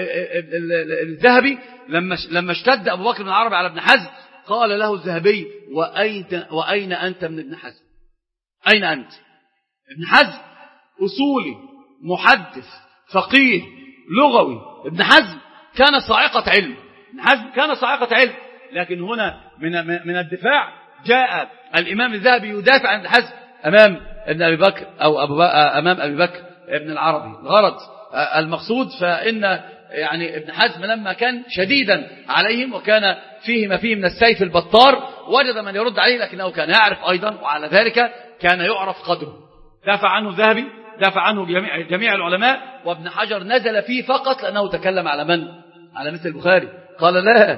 الذهبي لما لما اشتد أبو بكر بن العربي على ابن حزم قال له الذهبي: وأين, وأين أنت من ابن حزم؟ أين أنت؟ ابن حزم أصولي محدث فقيه لغوي. ابن حزم كان صاعقة علم، ابن حزم كان صاعقة علم. لكن هنا من من الدفاع جاء الإمام الذهبي يدافع عن ابن حزم أمام ابن أبي بكر أو أبو أمام أبي بكر ابن العربي. الغرض المقصود فإن يعني ابن حزم لما كان شديدا عليهم وكان فيه ما فيه من السيف البطار وجد من يرد عليه، لكنه كان يعرف أيضا، وعلى ذلك كان يعرف قدره. دافع عنه الذهبي، دافع عنه جميع, جميع العلماء، وابن حجر نزل فيه فقط لأنه تكلم على من؟ على مثل البخاري. قال لا،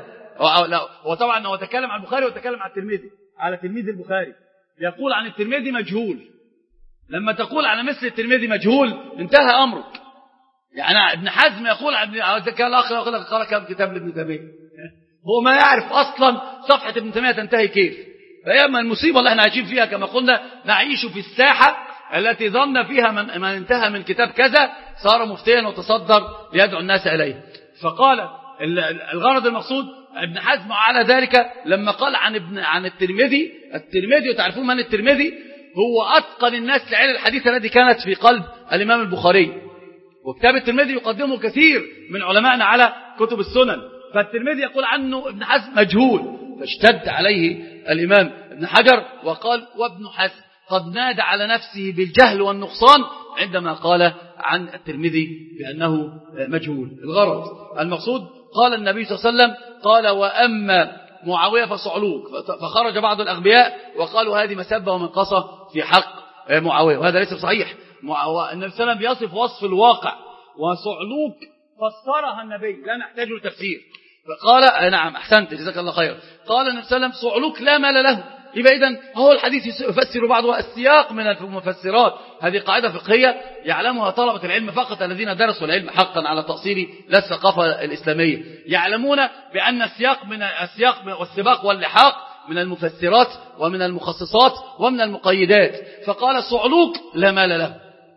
وطبعا هو تكلم عن البخاري وتكلم عن الترمذي، على تلميذ البخاري. يقول عن الترمذي مجهول. لما تقول على مثل الترمذي مجهول انتهى أمرك. يعني ابن حزم يقول عن الأخ يقول لك قال كم كتاب لابن تيمية، هو ما يعرف أصلا صفحة ابن تيمية تنتهي كيف. فأما المصيبة اللي احنا عايشين فيها كما قلنا، نعيش في الساحة التي ظن فيها من, من انتهى من كتاب كذا صار مفتيا وتصدر ليدعو الناس إليه. فقال الغرض المقصود ابن حزم على ذلك لما قال عن ابن عن الترمذي الترمذي وتعرفون من الترمذي؟ هو أتقن الناس لعلم الحديث الذي كانت في قلب الإمام البخاري. وكتاب الترمذي يقدمه كثير من علمائنا على كتب السنن. فالترمذي يقول عنه ابن حزم مجهول، فاشتد عليه الإمام ابن حجر وقال: وابن حزم قد نادى على نفسه بالجهل والنقصان عندما قال عن الترمذي بأنه مجهول. الغرض المقصود قال النبي صلى الله عليه وسلم قال: وأما معاوية فصعلوك. فخرج بعض الأغبياء وقالوا هذه مسبة ومنقصة في حق معاوية، وهذا ليس صحيح. النبي صلى الله عليه وسلم بيصف وصف الواقع، وصعلوك فسرها النبي لا نحتاج لتفسير. فقال: نعم أحسنت جزاك الله خير. قال النبي صلى الله عليه وسلم: صعلوك لا مال له. يبقى إذن هو الحديث يفسر بعضه. السياق من المفسرات هذه قاعدة فقهية يعلمها طلبة العلم فقط الذين درسوا العلم حقا على تأصيل لا الثقافة الإسلامية، يعلمون بأن السياق من السياق والسباق واللحاق من المفسرات ومن المخصصات ومن المقيدات. فقال: صعلوك لا مال له.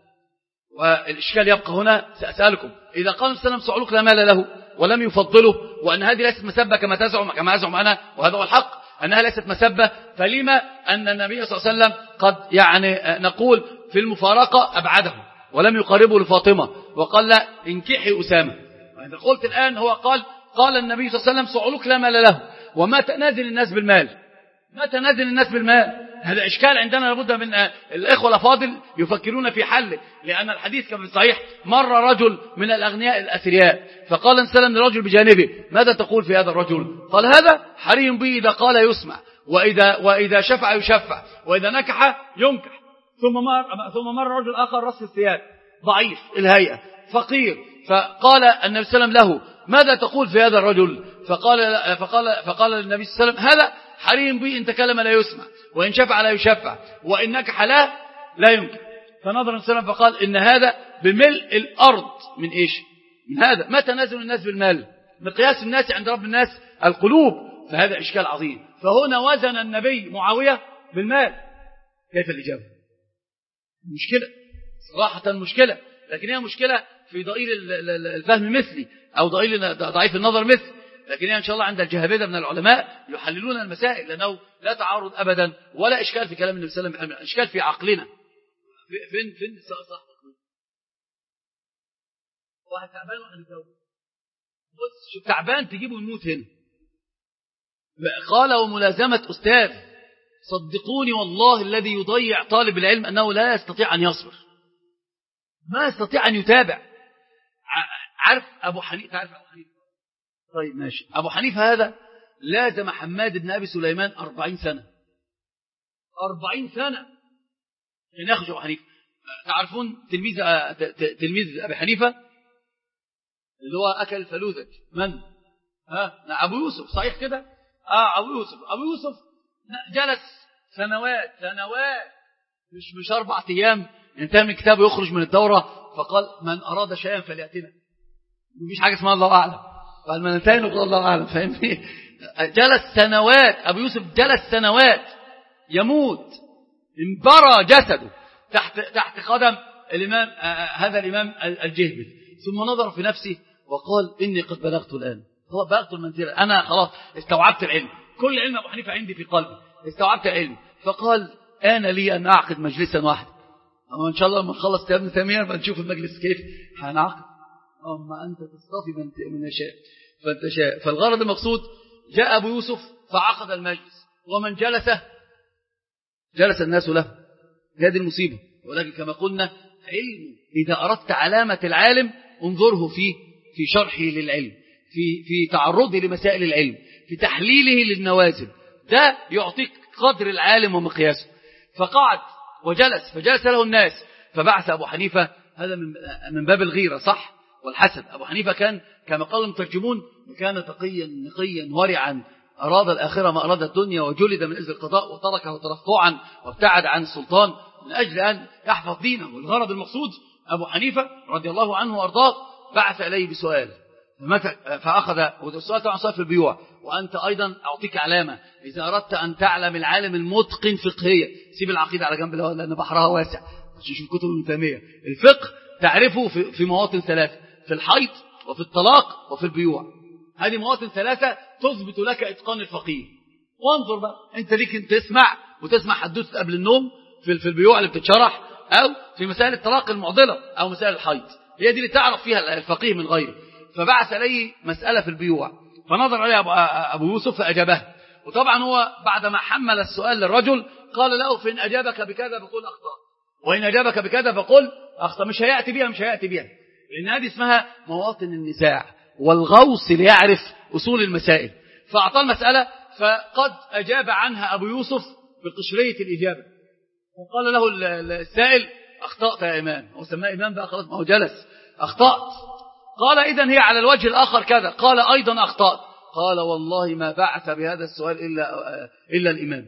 والإشكال يبقى هنا، سأسألكم: إذا قال النبي صلى الله عليه وسلم صعلوك لا مال له ولم يفضله، وأن هذه ليست مسبة كما تزعم كما أزعم أنا، وهذا هو الحق أنها ليست مسبة، فلما أن النبي صلى الله عليه وسلم قد يعني نقول في المفارقة أبعده ولم يقربه لفاطمة وقال: لا انكحي أسامة. وإذا قلت الآن هو قال قال النبي صلى الله عليه وسلم صعلوك لا مال له، وما تنازل الناس بالمال، ما تنازل الناس بالمال. هذا إشكال عندنا لابد من الإخوة الأفاضل يفكرون في حله. لأن الحديث كما في الصحيح: مر رجل من الأغنياء الأثرياء فقال انسلم لرجل بجانبه: ماذا تقول في هذا الرجل؟ قال: هذا حري به إذا قال يسمع، وإذا, وإذا شفع يشفع، وإذا نكح ينكح. ثم مر, ثم مر رجل آخر رأس الثياب ضعيف الهيئة فقير، فقال النبي صلى الله عليه وسلم له: ماذا تقول في هذا الرجل؟ فقال, فقال, فقال النبي صلى الله عليه وسلم: هذا حري به إن تكلم لا يسمع، وإن شفع لا يشفع، وإن نكح لا لا ينكح. فنظر النبي صلى الله عليه وسلم فقال: إن هذا بملء الأرض من إيش؟ من هذا. ما تنازل الناس بالمال؟ مقياس الناس عند رب الناس القلوب. فهذا إشكال عظيم. فهنا وزن النبي معاوية بالمال. كيف الإجابة؟ مشكلة صراحة، مشكلة. لكن هي مشكلة في ضئيل الفهم مثلي أو ضئيل ضعيف النظر مثل. لكن هي إن شاء الله عند الجهابذة من العلماء يحللون المسائل، لأنه لا تعارض أبدا ولا إشكال في كلام النبي صلى الله عليه وسلم، إشكال في عقلنا. فين فين صح واحد تعبان واحد يتوب. بص شوف تعبان تجيبه يموت هنا. قال: وملازمة أستاذ، صدقوني والله الذي يضيع طالب العلم أنه لا يستطيع أن يصبر، ما يستطيع أن يتابع. عارف أبو حنيفة؟ عارف أبو حنيفة؟ طيب ماشي. أبو حنيفة هذا لازم حماد بن أبي سليمان أربعين سنة أربعين سنة عشان ياخذ أبو حنيفة. تعرفون تلميذ تلميذ أبي حنيفة اللي هو أكل فلوذج من؟ ها أبو يوسف، صحيح كده؟ آه أبو يوسف أبو يوسف جلس سنوات سنوات مش مش أربع أيام انتهى من كتابه يخرج من الدورة فقال من أراد شيئا فليأتنا. مفيش حاجة اسمها الله أعلم، قال من انتهى وقال الله أعلم. فاهمني؟ جلس سنوات أبو يوسف، جلس سنوات يموت انبرى جسده تحت تحت قدم الإمام آه هذا الإمام الجهبذ. ثم نظر في نفسه وقال إني قد بلغت الآن، هو بلغت المنزلة، أنا خلاص استوعبت العلم، كل علم أبو حنيفة عندي في قلبي، استوعبت العلم. فقال آن لي أن أعقد مجلسا واحدا، أما إن شاء الله لما نخلص ابن تيمية بنشوف المجلس كيف هنعقد. أما أنت تصطفي من من شاء فأنت شاء. فالغرض المقصود جاء أبو يوسف فعقد المجلس، ومن جلسه جلس الناس له. هذه المصيبة. ولكن كما قلنا علم، إذا أردت علامة العالم انظره في في شرحه للعلم، في في تعرضه لمسائل العلم، في تحليله للنوازل، ده يعطيك قدر العالم ومقياسه. فقعد وجلس فجلس له الناس فبعث أبو حنيفة، هذا من من باب الغيرة صح والحسد. أبو حنيفة كان كما قال المترجمون كان تقيا نقيا ورعا، أراد الآخرة ما أراد الدنيا، وجلد من أجل القضاء وتركه ترفعا وابتعد عن السلطان من أجل أن يحفظ دينه. والغرض المقصود أبو حنيفة رضي الله عنه وأرضاه بعث إليه بسؤال فأخذ، والسؤال طبعا سؤال في البيوع، وأنت أيضا أعطيك علامة إذا أردت أن تعلم العالم المتقن فقهية، سيب العقيدة على جنب لأن بحرها واسع عشان شوف كتب ابن تيمية. الفقه تعرفه في, في مواطن ثلاثة، في الحيض وفي الطلاق وفي البيوع. هذه مواطن ثلاثة تثبت لك إتقان الفقيه. وانظر بقى أنت ليك أن تسمع وتسمع حدوثة قبل النوم في, في البيوع اللي بتتشرح، أو في مسائل الطلاق المعضلة، أو مسائل الحيض، هي دي اللي تعرف فيها الفقيه من غيره. فبعث إليه مسألة في البيوع فنظر عليها أبو يوسف فأجابها. وطبعا هو بعدما حمل السؤال للرجل قال له فإن أجابك بكذا فقل أخطأ، وإن أجابك بكذا فقل أخطأ. مش هيأتي بها مش هيأتي بها لأن هذه اسمها مواطن النزاع والغوص ليعرف أصول المسائل. فأعطى المسألة فقد أجاب عنها أبو يوسف بقشرية الإجابة، وقال له السائل أخطأت يا إمام. هو سماه إمام بقى خلاص، ما هو جلس. أخطأت. قال إذن هي على الوجه الآخر كذا. قال أيضا أخطأت. قال والله ما بعث بهذا السؤال إلا, إلا الإمام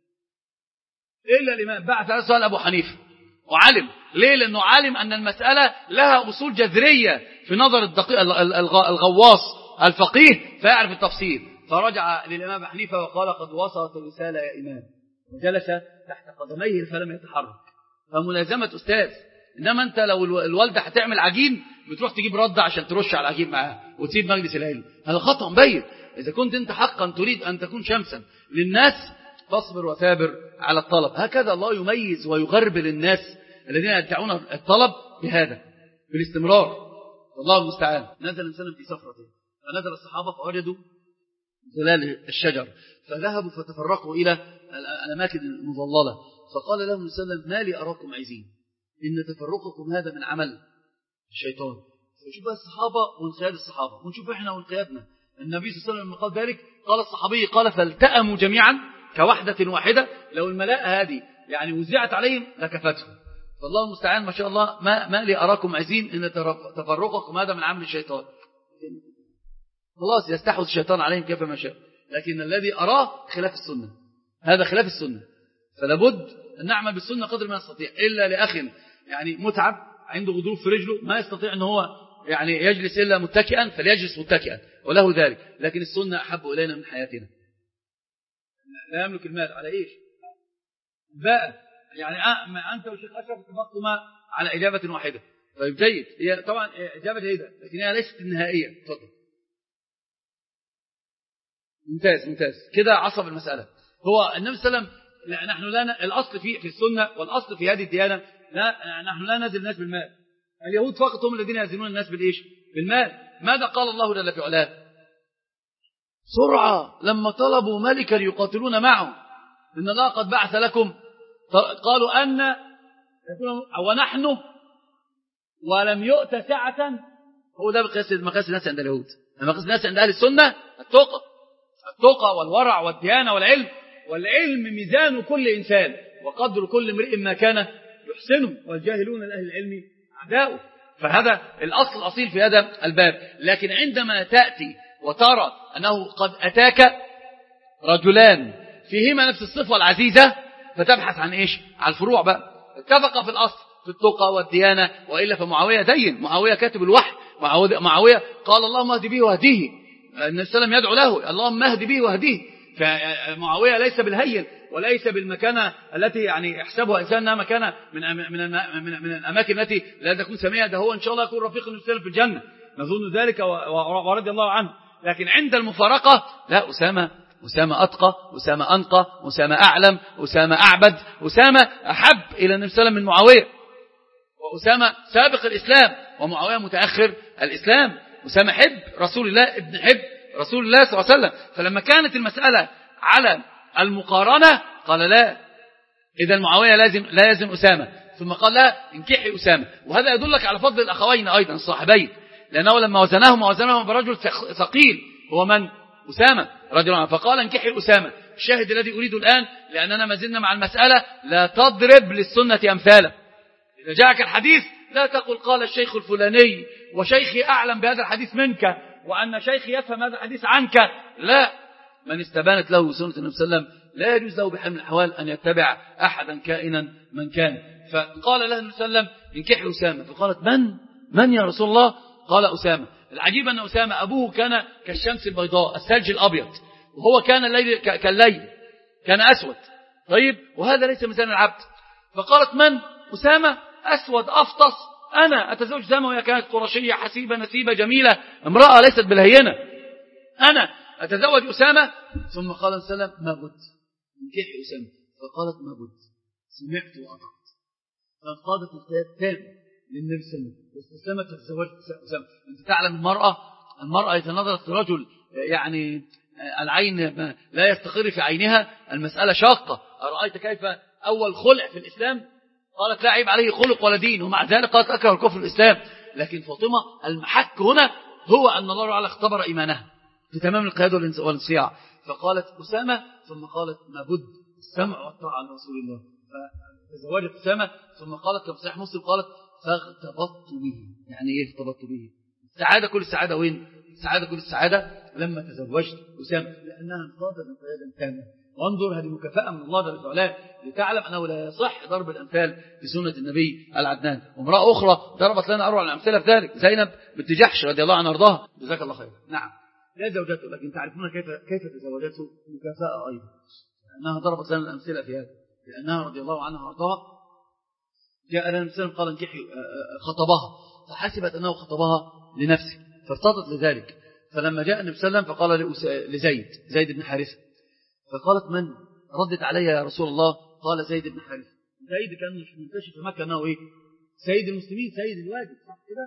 إلا الإمام بعث هذا السؤال أبو حنيفة وعلم. ليه؟ لأنه علم أن المسألة لها أصول جذرية في نظر الغواص الفقيه فيعرف التفسير. فرجع للإمام أبو حنيفة وقال قد وصلت الرسالة يا إمام، وجلس تحت قدميه فلم يتحرك. فملازمة أستاذ. إنما أنت لو الوالدة هتعمل عجين بتروح تجيب ردة عشان ترش على العجين معاه وتسيب مجلس العلم، هذا خطأ مبين. إذا كنت أنت حقا تريد أن تكون شمسا للناس فاصبر وثابر على الطلب. هكذا الله يميز ويغربل الناس الذين يدعون الطلب بهذا بالاستمرار. الله المستعان. نزل إنسان في سفرته فنزل الصحابة فوجدوا ظلال الشجر فذهبوا فتفرقوا إلى الأماكن المظللة. فقال لهم صلى الله عليه وسلم ما لي أراكم عايزين، إن تفرقكم هذا من عمل الشيطان. فشوف بقى الصحابة وانقياد الصحابة، ونشوف إحنا وانقيادنا. النبي صلى الله عليه وسلم قال ذلك، قال الصحابي قال فالتأموا جميعا كوحدة واحدة، لو الملاءة هذه يعني وزعت عليهم لكفتهم. فالله المستعان ما شاء الله. ما, ما لي أراكم عايزين إن تفرقكم هذا من عمل الشيطان. خلاص يستحوذ الشيطان عليهم كيف ما شاء، لكن الذي أراه خلاف السنة، هذا خلاف السنة. فلابد أن نعمل بالسنة قدر ما نستطيع. إلا لأخ يعني متعب عنده غضروف في رجله ما يستطيع أن هو يعني يجلس إلا متكئا فليجلس متكئا وله ذلك. لكن السنة أحب إلينا من حياتنا. لا يملك المال على إيش باء يعني أه أنت والشيخ أشرف اتفقتما على إجابة واحدة. طيب جيد، هي طبعا إجابة جيدة لكن هي ليست النهائية. تفضل. ممتاز ممتاز كده عصب المسألة. هو النبي صلى الله عليه وسلم لا نحن لا الأصل في في السنة والأصل في هذه الديانة لا نحن لا نزل الناس بالمال. اليهود فقط هم الذين يزنون الناس بالإيش؟ بالمال. ماذا قال الله جل في علاه؟ سرعة لما طلبوا ملكا يقاتلون معه إن الله قد بعث لكم، قالوا أن ونحن ولم يؤت سعة. هو ده مقاس مقاس الناس عند اليهود. مقاس الناس عند أهل السنة التقى التقى والورع والديانة والعلم. والعلم ميزان كل إنسان وقدر كل امرئ ما كان يحسنه، والجاهلون لأهل العلم أعداؤه. فهذا الأصل الأصيل في هذا الباب. لكن عندما تأتي وترى أنه قد أتاك رجلان فيهما نفس الصفة العزيزة، فتبحث عن إيش؟ عن الفروع بقى. اتفق في الأصل في التقى والديانة، وإلا فمعاوية دين، معاوية كاتب الوحي، معاوية قال اللهم اهد به واهديه، النبي صلى الله عليه وسلم يدعو له اللهم اهد به واهديه. فمعاوية ليس بالهين وليس بالمكانة التي يعني يحسبها إنسان أنها مكانة من من من من الأماكن التي لا تكون سمية، ده هو إن شاء الله يكون رفيق النبي صلى الله عليه وسلم في الجنة، نظن ذلك ورضي الله عنه. لكن عند المفارقة لا، أسامة أسامة أتقى، أسامة أنقى، أسامة أعلم، أسامة أعبد، أسامة أحب إلى النبي صلى الله عليه وسلم من معاوية، وأسامة سابق الإسلام ومعاوية متأخر الإسلام. أسامة حب رسول الله ابن حب رسول الله صلى الله عليه وسلم. فلما كانت المسألة على المقارنة قال لا، إذا معاوية لازم لازم أسامة، ثم قال لا انكحي أسامة. وهذا يدلك على فضل الأخوين أيضا الصاحبين، لأنه لما وزناهما وزناهما برجل ثقيل هو من؟ أسامة رضي الله عنه، فقال انكحي أسامة. الشاهد الذي أريده الآن، لأننا ما زلنا مع المسألة، لا تضرب للسنة أمثالا. إذا جاءك الحديث لا تقل قال الشيخ الفلاني وشيخي أعلم بهذا الحديث منك وأن شيخي يفهم هذا الحديث عنك. لا، من استبانت له سنة النبي صلى الله عليه وسلم لا يجوز له بحال من الأحوال أن يتبع أحدا كائنا من كان. فقال له النبي صلى الله عليه وسلم انكحي أسامة، فقالت من؟ من يا رسول الله؟ قال أسامة. العجيب أن أسامة أبوه كان كالشمس البيضاء الثلج الأبيض، وهو كان الليل كالليل، كان أسود. طيب، وهذا ليس ميزان العبد. فقالت من؟ أسامة أسود أفطس، أنا أتزوج أسامة وهي كانت قرشية حسيبة نسيبة جميلة، امرأة ليست بالهينة، أنا أتزوج أسامة. ثم قال صلى الله عليه وسلم ما بد انكحي أسامة، فقالت ما بد سمعت وأطعت. فانقادت الخيار تام للنبي صلى الله عليه وسلم واستسلمت فتزوجت أسامة. أنت تعلم المرأة المرأة إذا نظرت رجل يعني العين لا يستقر في عينها المسألة شاقة. أرأيت كيف أول خلع في الإسلام قالت لا عيب عليه خلق ولا دين، ومع ذلك قالت أكره الكفر الإسلام. لكن فاطمة المحك هنا هو أن الله تعالى اختبر إيمانها بتمام القيادة والانصياع، فقالت أسامة. ثم قالت ما بد السمع والطاعة عن رسول الله، فتزوجت أسامة. ثم قالت كما صحيح مسلم قالت فاغتبطت به. يعني إيه اغتبطت به؟ السعادة كل السعادة وين؟ السعادة كل السعادة لما تزوجت أسامة، لأنها انقادت انقيادا كاملا. وانظر هذه مكافأة من الله جل وعلا لتعلم أنه لا يصح ضرب الأمثال بسنة النبي العدنان. وامرأة أخرى ضربت لنا أروع الأمثلة في ذلك زينب بنت جحش رضي الله عنها وارضاها، جزاك الله خير. نعم لا زوجته، لكن تعرفون كيف كيف تزوجته مكافأة أيضا، لأنها ضربت لنا الأمثلة في هذا، لأنها رضي الله عنها وارضاها جاء لنا النبي صلى الله عليه وسلم قال انكحي خطبها، فحسبت أنه خطبها لنفسه فارتضت لذلك. فلما جاء النبي صلى الله عليه وسلم فقال لزيد زيد بن حارثة، فقالت من؟ ردت علي يا رسول الله. قال زيد بن حارثة. زيد كان منتشر في مكة أنه إيه؟ سيد المسلمين، سيد الواجب، صح كده؟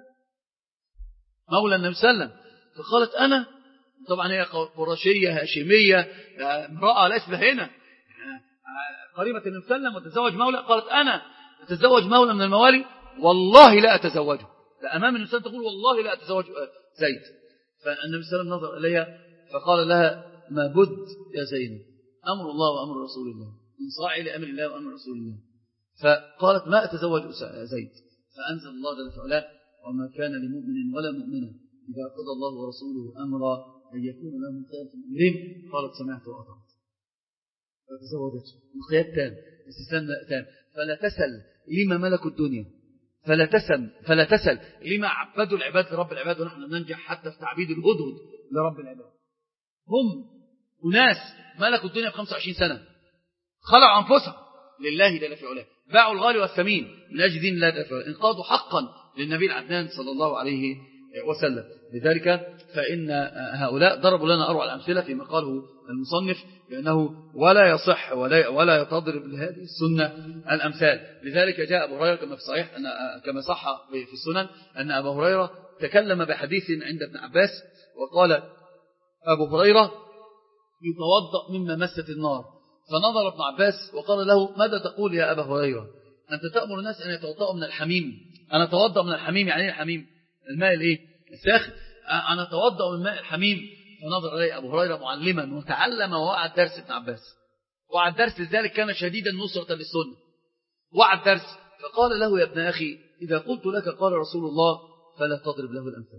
مولى النبي صلى الله عليه وسلم. فقالت أنا، طبعا هي قرشية هاشمية امرأة ليس هنا قريبة النبي صلى الله عليه وسلم وتزوج مولى. قالت أنا أتزوج مولى من الموالي والله لا أتزوجه، لأمام النبي صلى الله عليه وسلم تقول والله لا أتزوج زيد. فالنبي صلى الله عليه وسلم نظر إليها فقال لها ما بد يا زينب أمر الله وأمر رسول الله، انصاعي لأمر الله وأمر رسول الله. فقالت ما أتزوج زيد. فأنزل الله جل وعلا وما كان لمؤمن ولا مؤمنة إذا قضى الله ورسوله أمرا أن يكون لهم خير من أمرهم. قالت سمعت وأطعت فتزوجته. القياد تام، استسلام تام. فلا تسل لما ملكوا الدنيا، فلا تسل فلا تسل لما عبدوا العباد لرب العباد، ونحن ننجح حتى في تعبيد الهدهد لرب العباد. هم أناس ملكوا الدنيا ب خمسة وعشرين سنة، خلعوا أنفسهم لله جل في علاه، باعوا الغالي والثمين من أجل دين الله جل في علاه، انقادوا حقا للنبي العدنان صلى الله عليه وسلم. لذلك فإن هؤلاء ضربوا لنا أروع الأمثلة فيما قاله المصنف بأنه ولا يصح ولا ولا يتضرب لهذه السنة الأمثال. لذلك جاء أبو هريرة كما في صحيح أن كما صح في السنن أن أبا هريرة تكلم بحديث عند ابن عباس، وقال أبو هريرة يتوضأ مما مست النار. فنظر ابن عباس وقال له ماذا تقول يا أبا هريرة؟ أنت تأمر الناس أن يتوضأوا من الحميم. أنا أتوضأ من الحميم، يعني الحميم الماء الايه الساخن، أنا أتوضأ من ماء الحميم. فنظر إليه أبو هريرة معلما وتعلم ووعى درس ابن عباس، وعى الدرس لذلك كان شديدا نصرة للسنة، وعى الدرس فقال له يا ابن أخي إذا قلت لك قال رسول الله فلا تضرب له الأمثال.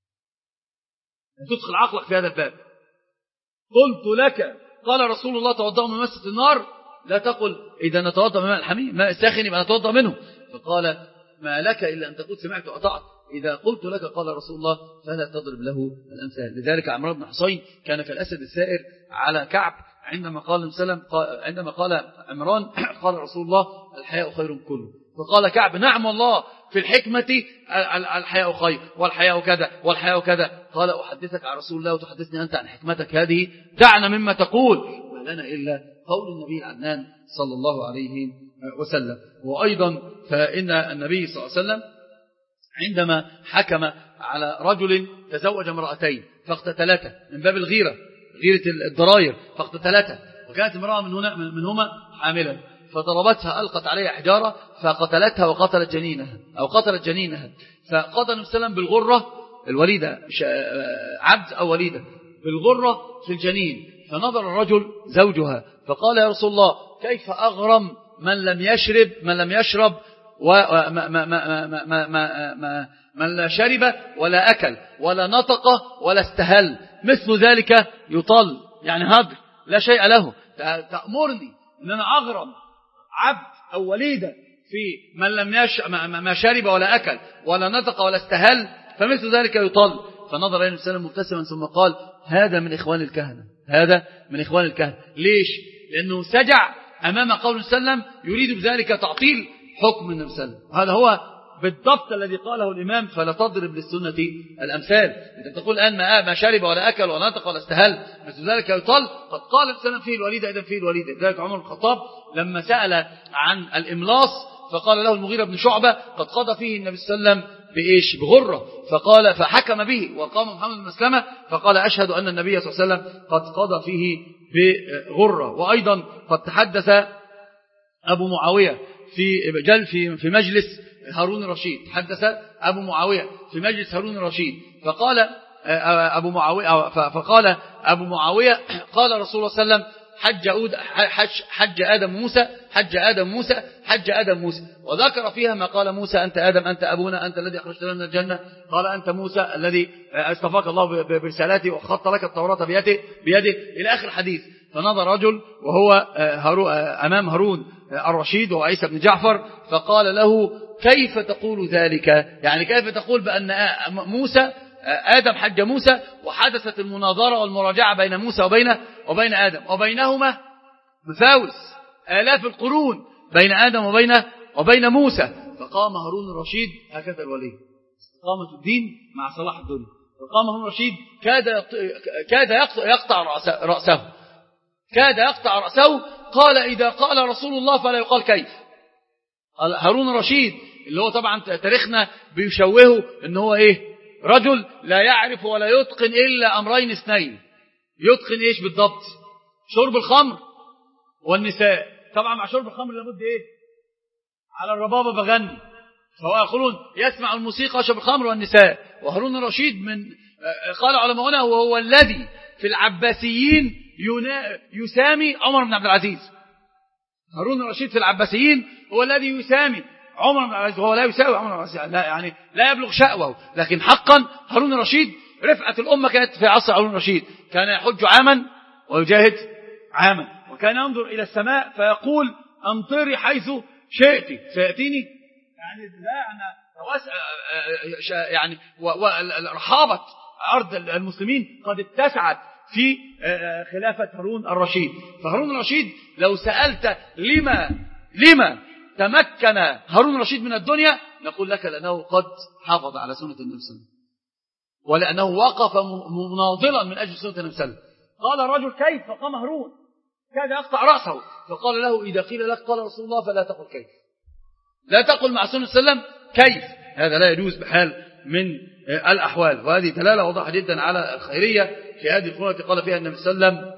تدخل عقلك في هذا الباب. قلت لك قال رسول الله توضأ من مسة النار، لا تقل إذا نتوضأ من ماء الحميم ماء الساخن يبقى نتوضأ منه. فقال ما لك إلا أن تقول سمعت وأطعت، إذا قلت لك قال رسول الله فلا تضرب له الأمثال. لذلك عمرو بن حصين كان كالأسد السائر على كعب عندما قال وسلم عندما قال عمران قال رسول الله الحياء خير كله، فقال كعب نعم والله في الحكمة الحياء خير والحياء كذا والحياء كذا. قال أحدثك عن رسول الله وتحدثني أنت عن حكمتك هذه؟ دعنا مما تقول، ما لنا إلا قول النبي العدنان صلى الله عليه وسلم. وأيضا فإن النبي صلى الله عليه وسلم عندما حكم على رجل تزوج امرأتين فاقتتلتا من باب الغيرة، غيرة الضراير، فاقتتلتا، وكانت امرأة من هنا منهما حاملا، فضربتها ألقت عليها حجارة فقتلتها وقتلت جنينها أو قتلت جنينها. فقضى النبي صلى الله عليه وسلم بالغرة الوليدة، عبد أو وليدة، بالغرة في الجنين. فنظر الرجل زوجها فقال يا رسول الله كيف أغرم من لم يشرب من لم يشرب وما ما ما ما ما ما ما من لا شرب ولا أكل ولا نطق ولا استهل، مثل ذلك يطل، يعني هدر لا شيء له. تأمرني أن أنا أغرم عبد أو وليدة في من لم يش ما شرب ولا أكل ولا نطق ولا استهل، فمثل ذلك يطل. فنظر إليه النبي مبتسما ثم قال هذا من إخوان الكهنة، هذا من إخوان الكهنة. ليش؟ لأنه سجع أمام قول النبي صلى الله عليه وسلم يريد بذلك تعطيل حكم النبي صلى الله عليه وسلم. هذا هو بالضبط الذي قاله الإمام فلا تضرب للسنة الأمثال. أنت تقول الآن ما شرب ولا أكل ولا نطق ولا استهل مثل ذلك يطل، قد قال النبي صلى الله عليه وسلم فيه الوليدة إذا فيه الوليدة. ذلك عمر بن الخطاب لما سأل عن الإملاص فقال له المغيرة بن شعبة قد قضى فيه النبي صلى الله عليه وسلم بإيش؟ بغرة. فقال فحكم به وقام محمد بن مسلمة فقال أشهد أن النبي صلى الله عليه وسلم قد قضى فيه بغرة. وأيضا قد تحدث أبو معاوية في جل في في مجلس هارون الرشيد، تحدث أبو معاوية في مجلس هارون الرشيد فقال أبو معاوية فقال أبو معاوية قال رسول الله صلى الله عليه وسلم حج أود حج, حج آدم موسى حج آدم موسى حج آدم موسى، وذكر فيها ما قال موسى أنت آدم أنت أبونا أنت الذي أخرجتنا من الجنة، قال أنت موسى الذي اصطفاك الله برسالته وخط لك التوراة بيده بيده إلى آخر الحديث. فنظر رجل وهو أمام هارون الرشيد وعيسى بن جعفر فقال له كيف تقول ذلك؟ يعني كيف تقول بأن موسى آدم حج موسى وحدثت المناظرة والمراجعة بين موسى وبين وبين آدم وبينهما مفاوس آلاف القرون بين آدم وبين وبين موسى. فقام هارون الرشيد هكذا الولي استقامة الدين مع صلاح الدنيا. فقام هارون الرشيد كاد كاد يقطع رأسه كاد يقطع رأسه قال إذا قال رسول الله فلا يقال كيف. هارون الرشيد اللي هو طبعا تاريخنا بيشوهه ان هو ايه؟ رجل لا يعرف ولا يتقن إلا أمرين اثنين. يتقن إيش بالضبط؟ شرب الخمر والنساء. طبعا مع شرب الخمر لابد إيه؟ على الربابة بغني. فهو يقولون يسمع الموسيقى وشرب الخمر والنساء. وهارون الرشيد من قال علماؤنا وهو الذي في العباسيين يسامي عمر بن عبد العزيز. هارون الرشيد في العباسيين هو الذي يسامي عمر بن عبد العزيز، وهو لا يساوي عمر بن عبد العزيز، لا يعني لا يبلغ شأوه، لكن حقا هارون الرشيد رفعة الأمة كانت في عصر هارون الرشيد. كان يحج عاما ويجاهد عاما، وكان ينظر إلى السماء فيقول أمطري حيث شئت سيأتيني. يعني لا أنا يعني ورحابة أرض المسلمين قد اتسعت في خلافة هارون الرشيد. فهارون الرشيد لو سألت لما لما تمكن هارون الرشيد من الدنيا نقول لك لأنه قد حافظ على سنة النبي صلى الله عليه وسلم، ولأنه وقف مناضلا من أجل سنة النبي صلى الله عليه وسلم. قال الرجل كيف؟ فقام هارون كاد يقطع رأسه فقال له إذا قيل لك قال رسول الله فلا تقل كيف، لا تقل مع سنة النبي صلى الله عليه وسلم كيف. هذا لا يجوز بحال من الأحوال. وهذه دلالة واضحة جدا على الخيرية في هذه القرآن قال فيها النبي صلى الله عليه وسلم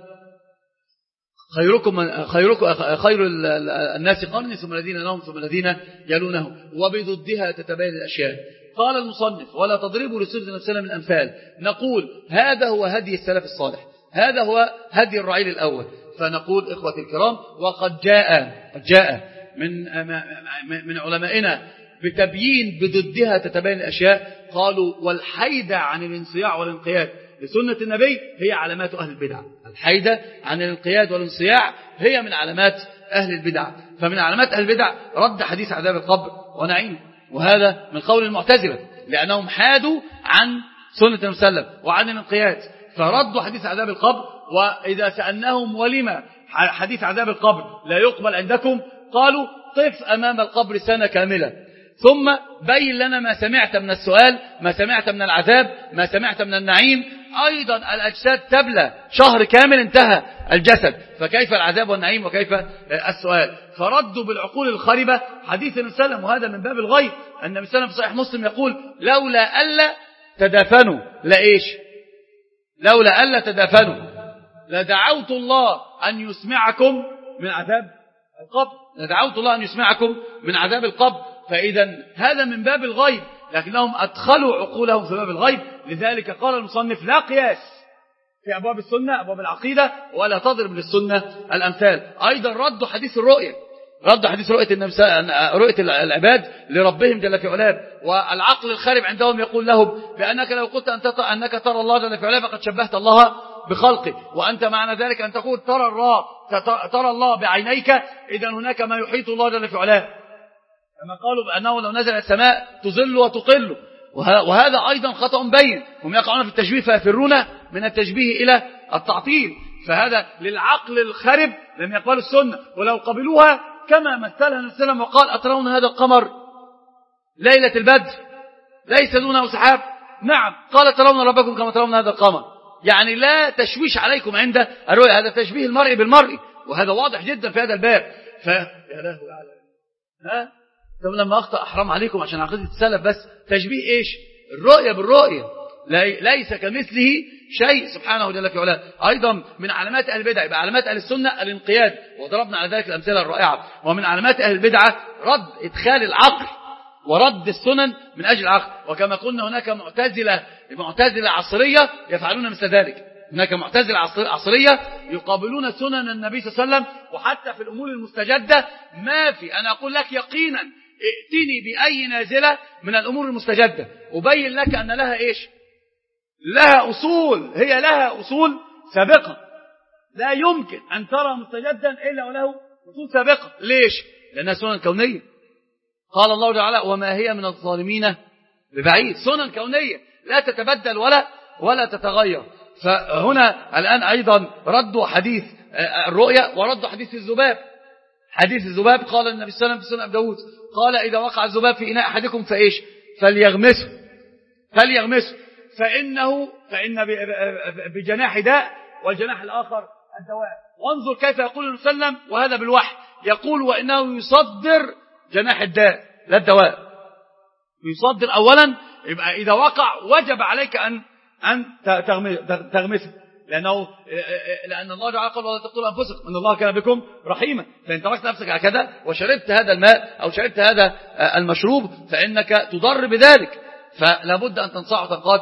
خيركم خيركم خير الناس قرني ثم الذين يلونهم ثم الذين يلونهم، وبضدها تتبين الأشياء. قال المصنف ولا تضربوا لسنة النبي صلى الله عليه وسلم الأمثال، نقول هذا هو هدي السلف الصالح، هذا هو هدي الرعيل الأول. فنقول إخوة الكرام وقد جاء جاء من من علمائنا بتبيين بضدها تتبين الأشياء، قالوا والحيدة عن الانصياع والانقياد لسنة النبي هي علامات أهل البدع. الحيدة عن الانقياد والانصياع هي من علامات أهل البدع. فمن علامات أهل البدع رد حديث عذاب القبر ونعيم، وهذا من قول المعتزلة لأنهم حادوا عن سنة النبي صلى الله عليه وسلم وعن الانقياد، فردوا حديث عذاب القبر. وإذا سألناهم ولما حديث عذاب القبر لا يقبل عندكم، قالوا قف أمام القبر سنة كاملة ثم بين لنا ما سمعت من السؤال، ما سمعت من العذاب، ما سمعت من النعيم. أيضا الأجساد تبلى شهر كامل انتهى الجسد، فكيف العذاب والنعيم وكيف السؤال؟ فردوا بالعقول الخربة حديث النبي صلى الله عليه وسلم، وهذا من باب الغيب. النبي صلى الله عليه وسلم في صحيح مسلم يقول لولا ألا تدافنوا لإيش لولا ألا تدافنوا لدعوت الله أن يسمعكم من عذاب القبر، لدعوت الله أن يسمعكم من عذاب القبر. فإذا هذا من باب الغيب، لكنهم أدخلوا عقولهم في باب الغيب. لذلك قال المصنف لا قياس في أبواب السنة أبواب العقيدة ولا تضرب للسنة الأمثال. أيضا ردوا حديث الرؤية، ردوا حديث رؤية النبي رؤية العباد لربهم جل في علاه. والعقل الخارب عندهم يقول لهم بأنك لو قلت أنك ترى الله جل في علاه فقد شبهت الله بخلقه، وأنت معنى ذلك أن تقول ترى الله ترى الله بعينيك، إذا هناك ما يحيط الله جل في علاه، كما قالوا بأنه لو نزل السماء تظل وتقل. وهذا أيضا خطأ بين، هم يقعون في التشبيه فيفرون من التشبيه إلى التعطيل. فهذا للعقل الخرب لم يقبلوا السنة، ولو قبلوها كما مثلها النبي صلى الله عليه وسلم وقال أترون هذا القمر ليلة البدر ليس دونه سحاب؟ نعم. قال ترون ربكم كما ترون هذا القمر، يعني لا تشويش عليكم عند الرؤيا. هذا تشبيه المرء بالمرء، وهذا واضح جدا في هذا الباب. فيا لهوي على ها طب لما أخطأ أحرام عليكم عشان عقيدة السلف بس تشبيه إيش؟ الرؤية بالرؤية، ليس كمثله شيء سبحانه جل في علاه. أيضا من علامات أهل البدع يبقى علامات أهل السنة الانقياد، وضربنا على ذلك الأمثلة الرائعة. ومن علامات أهل البدعة رد إدخال العقل ورد السنن من أجل العقل. وكما قلنا هناك معتزلة معتزلة عصرية يفعلون مثل ذلك، هناك معتزلة عصرية يقابلون سنن النبي صلى الله عليه وسلم، وحتى في الأمور المستجدة ما في. أنا أقول لك يقينا ائتني بأي نازلة من الأمور المستجدة أبين لك أن لها إيش؟ لها أصول، هي لها أصول سابقة، لا يمكن أن ترى مستجدا إلا وله أصول سابقة. ليش؟ لأنها سنن كونية. قال الله تعالى وما هي من الظالمين ببعيد، سنن كونية لا تتبدل ولا ولا تتغير. فهنا الآن أيضا ردوا حديث الرؤيا وردوا حديث الذباب. حديث الذباب قال النبي صلى الله عليه وسلم في سنن أبي داود قال إذا وقع الذباب في إناء أحدكم فإيش؟ فليغمسه فليغمسه فإنه فإن بجناح داء والجناح الآخر الدواء. وانظر كيف يقول النبي صلى الله عليه وسلم وهذا بالوحي، يقول وإنه يصدر جناح الداء لا الدواء، يصدر أولا. يبقى إذا وقع وجب عليك أن أن تغمسه، لأنه لأن الله تعالى قال ولا تقتلوا أنفسكم إن الله كان بكم رحيما. فإن تركت نفسك هكذا وشربت هذا الماء أو شربت هذا المشروب فإنك تضر بذلك، فلا بد أن تنصاع وتنقاد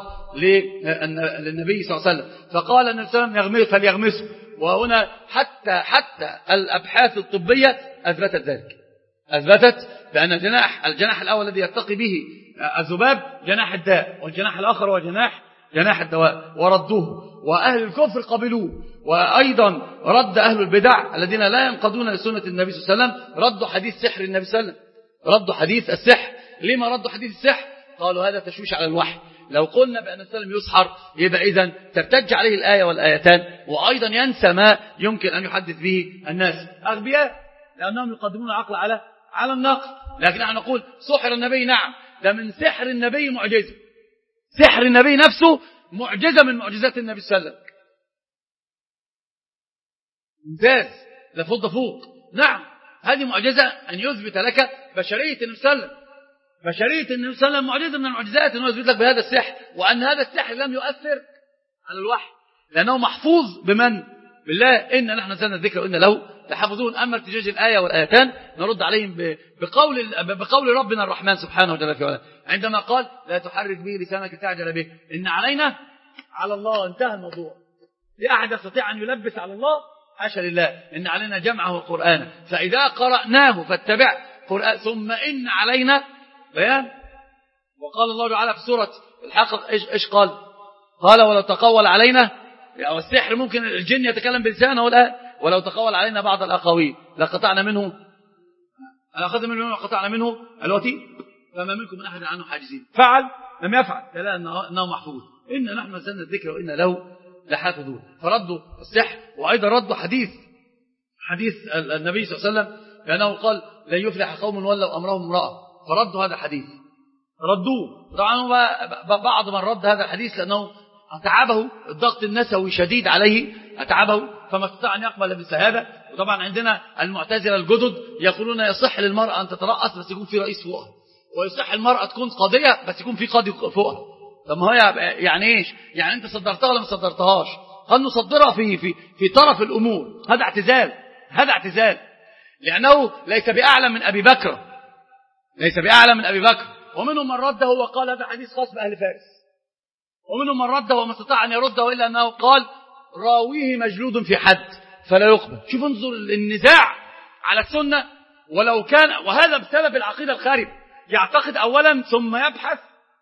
للنبي صلى الله عليه وسلم. فقال النبي صلى الله عليه وسلم فليغمسه. وهنا حتى حتى الأبحاث الطبية أثبتت ذلك، أثبتت بأن الجناح الجناح الأول الذي يرتقي به الذباب جناح الداء، والجناح الآخر هو جناح جناح الدواء، وردوه. وأهل الكفر قبلوه. وأيضا رد أهل البدع الذين لا ينقضون لسنة النبي صلى الله عليه وسلم ردوا حديث سحر النبي صلى الله عليه وسلم، ردوا حديث السحر. لما ردوا حديث السحر؟ قالوا هذا تشويش على الوحي. لو قلنا بأن السلم يسحر يبقى إذن ترتج عليه الآية والآيتان، وأيضا ينسى ما يمكن أن يحدث به الناس. أغبياء لأنهم يقدمون العقل على على النقل. لكن نحن نقول سحر النبي، نعم، ده من سحر النبي معجزة، سحر النبي نفسه معجزة من معجزات النبي صلى الله عليه وسلم، ممتاز، لا فوق فوق. نعم، هذه معجزة أن يثبت لك بشرية النبي صلى الله عليه وسلم. بشرية النبي صلى الله عليه وسلم معجزة من المعجزات أنه يثبت لك بهذا السحر، وأن هذا السحر لم يؤثر على الوحي لأنه محفوظ بمن؟ بالله. إن نحن نزلنا الذكر وإن له يحفظون. أما ارتجاج الآية والآيتان نرد عليهم بقول بقول ربنا الرحمن سبحانه وتعالى عندما قال لا تحرك به لسانك تعجل به إن علينا على الله. انتهى الموضوع. لأحد يستطيع أن يلبس على الله؟ حاشا لله. إن علينا جمعه وقرآنه فإذا قرأناه فاتبع قرآن ثم إن علينا بيان. وقال الله تعالى في سورة الحق إيش, إيش قال قال ولو تقول علينا يعني السحر ممكن الجن يتكلم بلسانه ولا ولو تقول علينا بعض الأقاويل لقطعنا منه أخذنا منه وقطعنا منه الوتي فما منكم من أحد عنه حاجزين. فعل لم يفعل لا أنه محفوظ. إن نحن نزلنا الذكر وإن له لحافظون. فردوا السحر وأيضا ردوا حديث حديث النبي صلى الله عليه وسلم لأنه قال لن يفلح قوم ولوا أمرهم امرأة فردوا هذا الحديث ردوه. طبعا بعض من رد هذا الحديث لأنه أتعبه الضغط النسوي شديد عليه أتعبه فما استطاع أن يقبل مثل هذا. وطبعا عندنا المعتزلة الجدد يقولون يصح للمرأة أن تترأس بس يكون في رئيس فوقها ويصح المرأة تكون قاضية بس يكون في قاضي فوقها. طب ما هو يعني ايش يعني انت صدرتها ولا ما صدرتهاش؟ قد نصدرها في في في طرف الامور. هذا اعتزال هذا اعتزال لانه ليس باعلم من ابي بكر ليس باعلم من ابي بكر. ومنهم من رده وقال هذا حديث خاص باهل فارس ومنهم من رده وما استطاع ان يرده الا انه قال راويه مجلود في حد فلا يقبل. شوف انظر النزاع على السنه ولو كان وهذا بسبب العقيده الخاربه. يعتقد اولا ثم يبحث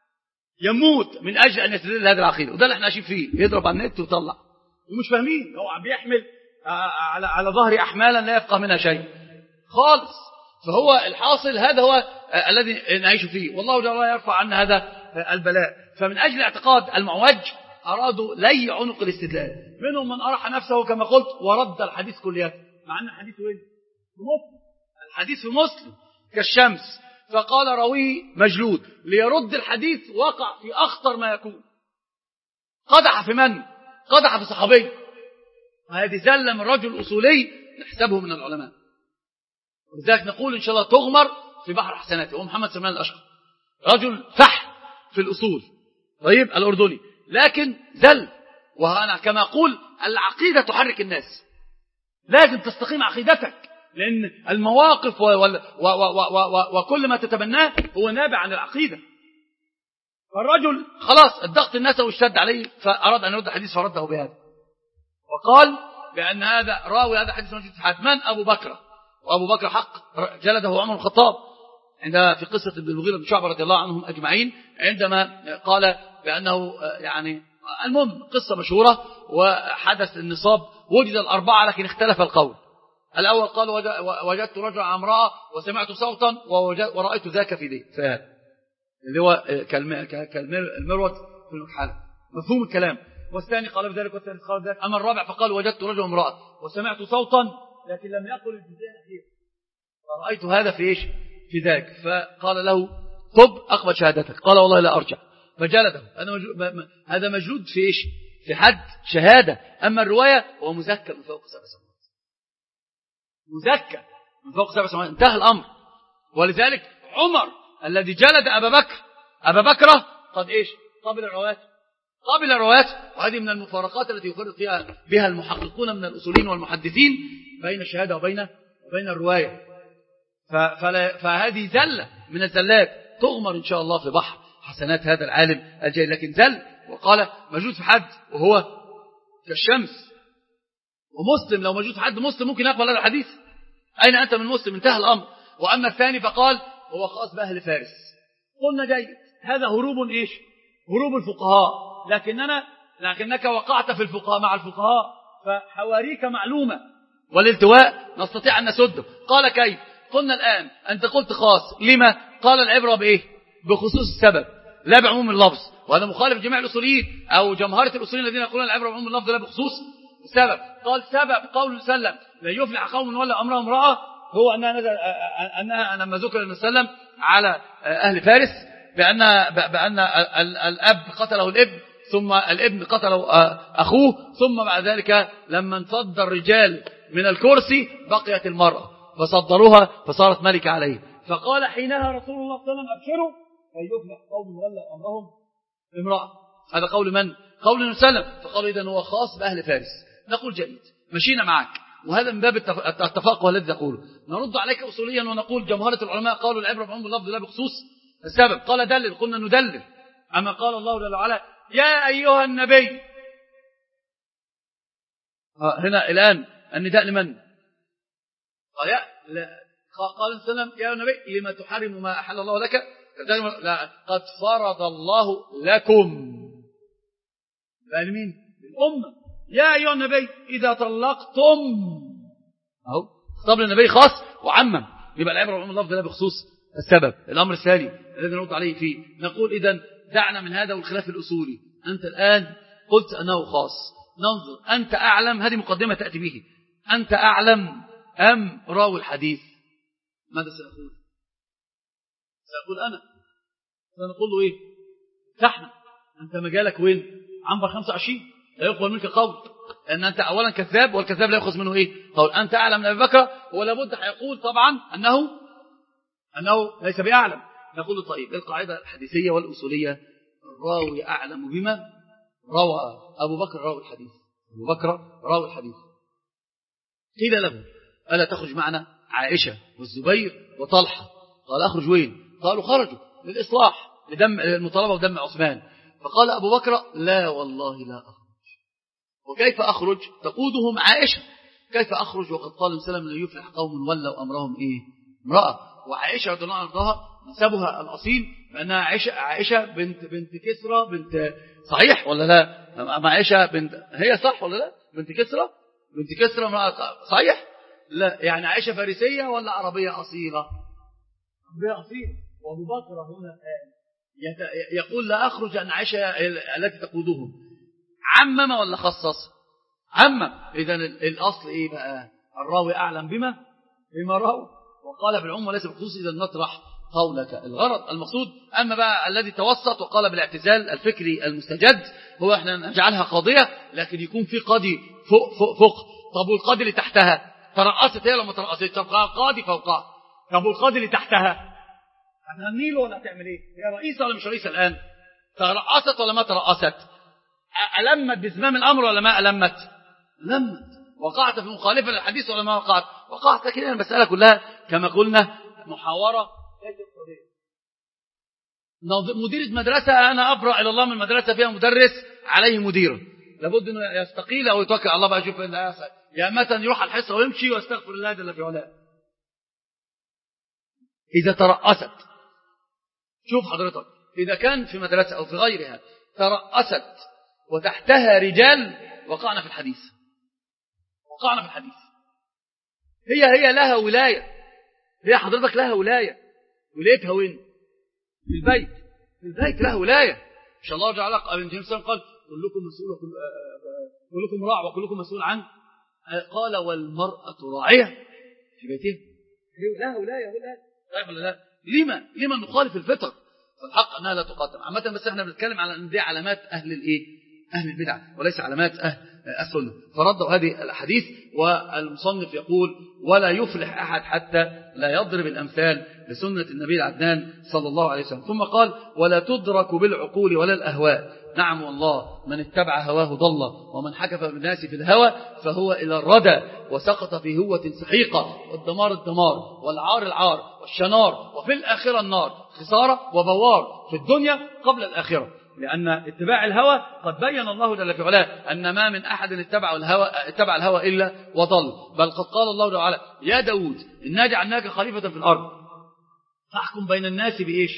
يموت من أجل أن يستدل هذه العقيدة. وده اللي احنا عايشين فيه. يضرب على النت ويطلع ومش فاهمين. هو عم بيحمل على على ظهر أحمالا لا يفقه منها شيء خالص. فهو الحاصل هذا هو الذي نعيش فيه. والله جل وعلا يرفع عنا هذا البلاء. فمن أجل اعتقاد المعوج أرادوا لي عنق الاستدلال. منهم من أرح نفسه كما قلت ورد الحديث كلياته مع أن الحديث وين؟ في مسلم. الحديث في مسلم كالشمس. فقال راويه مجلود ليرد الحديث وقع في أخطر ما يكون. قدح في من؟ قدح في صحابي. وهذه زلة من رجل أصولي نحسبه من العلماء. ولذلك نقول إن شاء الله تغمر في بحر حسناته. هو محمد سلمان الأشقر رجل فح في الأصول طيب الأردني لكن زل. وأنا كما أقول العقيدة تحرك الناس. لازم تستقيم عقيدتك لأن المواقف و و و و و وكل ما تتبناه هو نابع عن العقيدة. فالرجل خلاص الضغط النسوي اشتد عليه فأراد أن يرد الحديث فرده بهذا وقال بأن هذا راوي هذا حديث موجود في حد من أبو بكر. وأبو بكر حق جلده عمر الخطاب عندما في قصة ابن المغيرة بن شعبة رضي الله عنهم أجمعين عندما قال بأنه يعني المهم قصة مشهورة وحدث النصاب وجد الأربعة لكن اختلف القول. الأول قال وجدت رجلا على امرأة وسمعت صوتا ورأيت ذاك في ذي فهذا اللي هو كالمروت في المكحلة مفهوم الكلام. والثاني قال بذلك والثالث قال بذلك. أما الرابع فقال وجدت رجلا امرأة وسمعت صوتا لكن لم يقل الجزء الأخير فرأيت هذا في إيش في ذاك. فقال له طب أقبل شهادتك. قال والله لا أرجع فجلده. هذا مجلود في إيش في حد شهادة. أما الرواية هو مزكى من فوق سبع سماوات مزكى من فوق سبع سماوات انتهى الأمر. ولذلك عمر الذي جلد أبا بكر أبا بكر قد إيش قبل الروايات قبل الروايات. وهذه من المفارقات التي يفرق فيها بها المحققون من الأصولين والمحدثين بين الشهادة وبين وبين الرواية. فهذه زلة من الزلات تغمر إن شاء الله في بحر حسنات هذا العالم الجليل. لكن زل وقال موجود في حد وهو كالشمس. ومسلم لو موجود في حد مسلم ممكن يقبل هذا الحديث. أين أنت من مسلم انتهى الأمر. وأما الثاني فقال هو خاص بأهل فارس. قلنا جيد هذا هروب إيش هروب الفقهاء. لكننا لكنك وقعت في الفقهاء مع الفقهاء فحواريك معلومة والالتواء نستطيع أن نسده. قال كيف؟ قلنا الآن أنت قلت خاص لما؟ قال العبرة بإيه بخصوص السبب لا بعموم اللفظ. وهذا مخالف جميع الأصوليين أو جمهرة الأصوليين الذين يقولون العبرة بعموم اللفظ لا بخصوص السبب. قال سبب قول سلم لا يفلح قوم ولا أمرهم امرأة هو أنها, نزل أنها لما ذكر النبي صلى الله عليه وسلم على أهل فارس بأن, بأن الأب قتله الابن ثم الابن قتله أخوه ثم بعد ذلك لما انفض الرجال من الكرسي بقيت المرأة فصدروها فصارت ملكة عليه. فقال حينها رسول الله صلى الله عليه وسلم أبشروا فيفلح قوم ولا أمرهم امرأة. هذا قول من؟ قول النبي صلى الله عليه وسلم. فقالوا إذن هو خاص بأهل فارس. نقول جيد مشينا معك وهذا من باب التفاقه الذي تقوله. نرد عليك أصوليا ونقول جمهرة العلماء قالوا العبرة بعموم اللفظ لا بخصوص السبب. قال دلل، قلنا ندلل. أما قال الله جل وعلا يا أيها النبي، هنا الآن النداء لمن؟ قال يا قال صلى الله عليه وسلم يا النبي لما تحرم ما أحل الله لك؟ لا، قد فرض الله لكم. بقى لمين؟ الأمة. يا أيها النبي إذا طلقتم، أهو خطاب للنبي خاص وعمم، يبقى العبرة بعموم اللفظ لا بخصوص السبب. الأمر الثاني الذي نرد عليه فيه، نقول إذن دعنا من هذا والخلاف الأصولي. أنت الآن قلت أنه خاص، ننظر أنت أعلم، هذه مقدمة تأتي به، أنت أعلم أم راوي الحديث؟ ماذا سأقول؟ سأقول أنا، سنقول له إيه؟ تحنا أنت مجالك وين؟ عنبر خمسة وعشرين لا يقبل منك قول، لأن أنت أولا كذاب، والكذاب لا يأخذ منه إيه؟ قول. أنت أعلم من أبي بكر، ولا بد هيقول طبعا أنه أنه ليس بأعلم. نقول طيب القاعدة الحديثية والأصولية الراوي أعلم بما روى أبو بكر راوي الحديث، أبو بكر راوي الحديث. قيل له ألا تخرج معنا عائشة والزبير وطلحة؟ قال أخرج وين؟ قالوا خرجوا للإصلاح لدم المطالبة ودم عثمان. فقال أبو بكر لا والله لا أخرج. وكيف أخرج؟ تقودهم عائشة. كيف أخرج وقد قال سلم لا يفلح قوم ولوا أمرهم إيه؟ امرأة. وعائشة رضي الله عنها نسبها الأصيل بأنها عائشة, عائشة بنت بنت كسرى بنت، صحيح ولا لا؟ عائشة بنت، هي صح ولا لا؟ بنت كسرى بنت كسرى امرأة، صحيح؟ لا، يعني عائشة فارسية ولا عربية أصيلة؟ عربية أصيلة. وأبو بكر هنا يقول لا أخرج أن عائشة التي تقودهم. عمم ولا خصص؟ عمم. إذن الأصل إيه بقى؟ الراوي أعلم بما بما روى، وقال بالعموم وليس بالخصوص. إذا نطرح قولك الغرض المقصود. أما بقى الذي توسط وقال بالاعتزال الفكري المستجد هو احنا نجعلها قاضية، لكن يكون في قاضي فوق فوق فوق. طب والقاضي اللي تحتها ترأست هي لما ترأست تبقى قاضي فوقها. طب والقاضي اللي تحتها هتغني له ولا هتعمل ايه؟ هي رئيسة ولا مش رئيسة الآن؟ ترأست ولا ما ترأست؟ ألمت بزمام الأمر ولا ما ألمت؟ لمت. وقعت في مخالفة للحديث ولا ما وقعت؟ وقعت. كده المسألة كلها كما قلنا محاورة. مديرة مدرسة أنا أبرأ إلى الله من مدرسة فيها مدرس عليه مدير، لابد أنه يستقيل أو يتوكل على الله بقى يشوف اللي هيحصل، يا متى يروح الحصة ويمشي واستغفر الله جل في علاه. إذا ترأست، شوف حضرتك، إذا كان في مدرسة أو في غيرها ترأست وتحتها رجال وقعنا في الحديث، وقعنا في الحديث. هي هي لها ولاية، هي حضرتك لها ولاية. ولايتها وين؟ في البيت. في البيت لها ولاية. إن شاء الله جعل ابن جيمس قال كلكم مسؤول وكل كلكم راع وكلكم مسؤول عن، قال والمرأة راعية في بيتها. لها ولاية ولاية. طيب ولا لا؟ لما لما نخالف الفطر؟ فالحق أنها لا تقدم عامة، بس احنا بنتكلم على ان دي علامات أهل الإيه؟ أهل البدع وليس علامات أهل السنة. فردوا هذه الأحاديث. والمصنف يقول ولا يفلح أحد حتى لا يضرب الأمثال لسنة النبي العدنان صلى الله عليه وسلم. ثم قال ولا تدرك بالعقول ولا الأهواء. نعم والله، من اتبع هواه ضل، ومن حكف بالناس في الهوى فهو إلى الردى وسقط في هوة سحيقة. والدمار الدمار والعار العار والشنار، وفي الآخرة النار. خسارة وبوار في الدنيا قبل الآخرة. لأن اتباع الهوى قد بين الله جل في علاه أن ما من أحد اتبع الهوى اتبع الهوى إلا وضل. بل قد قال الله تعالى يا داود إنا جعلناك خليفة في الأرض فاحكم بين الناس بإيش؟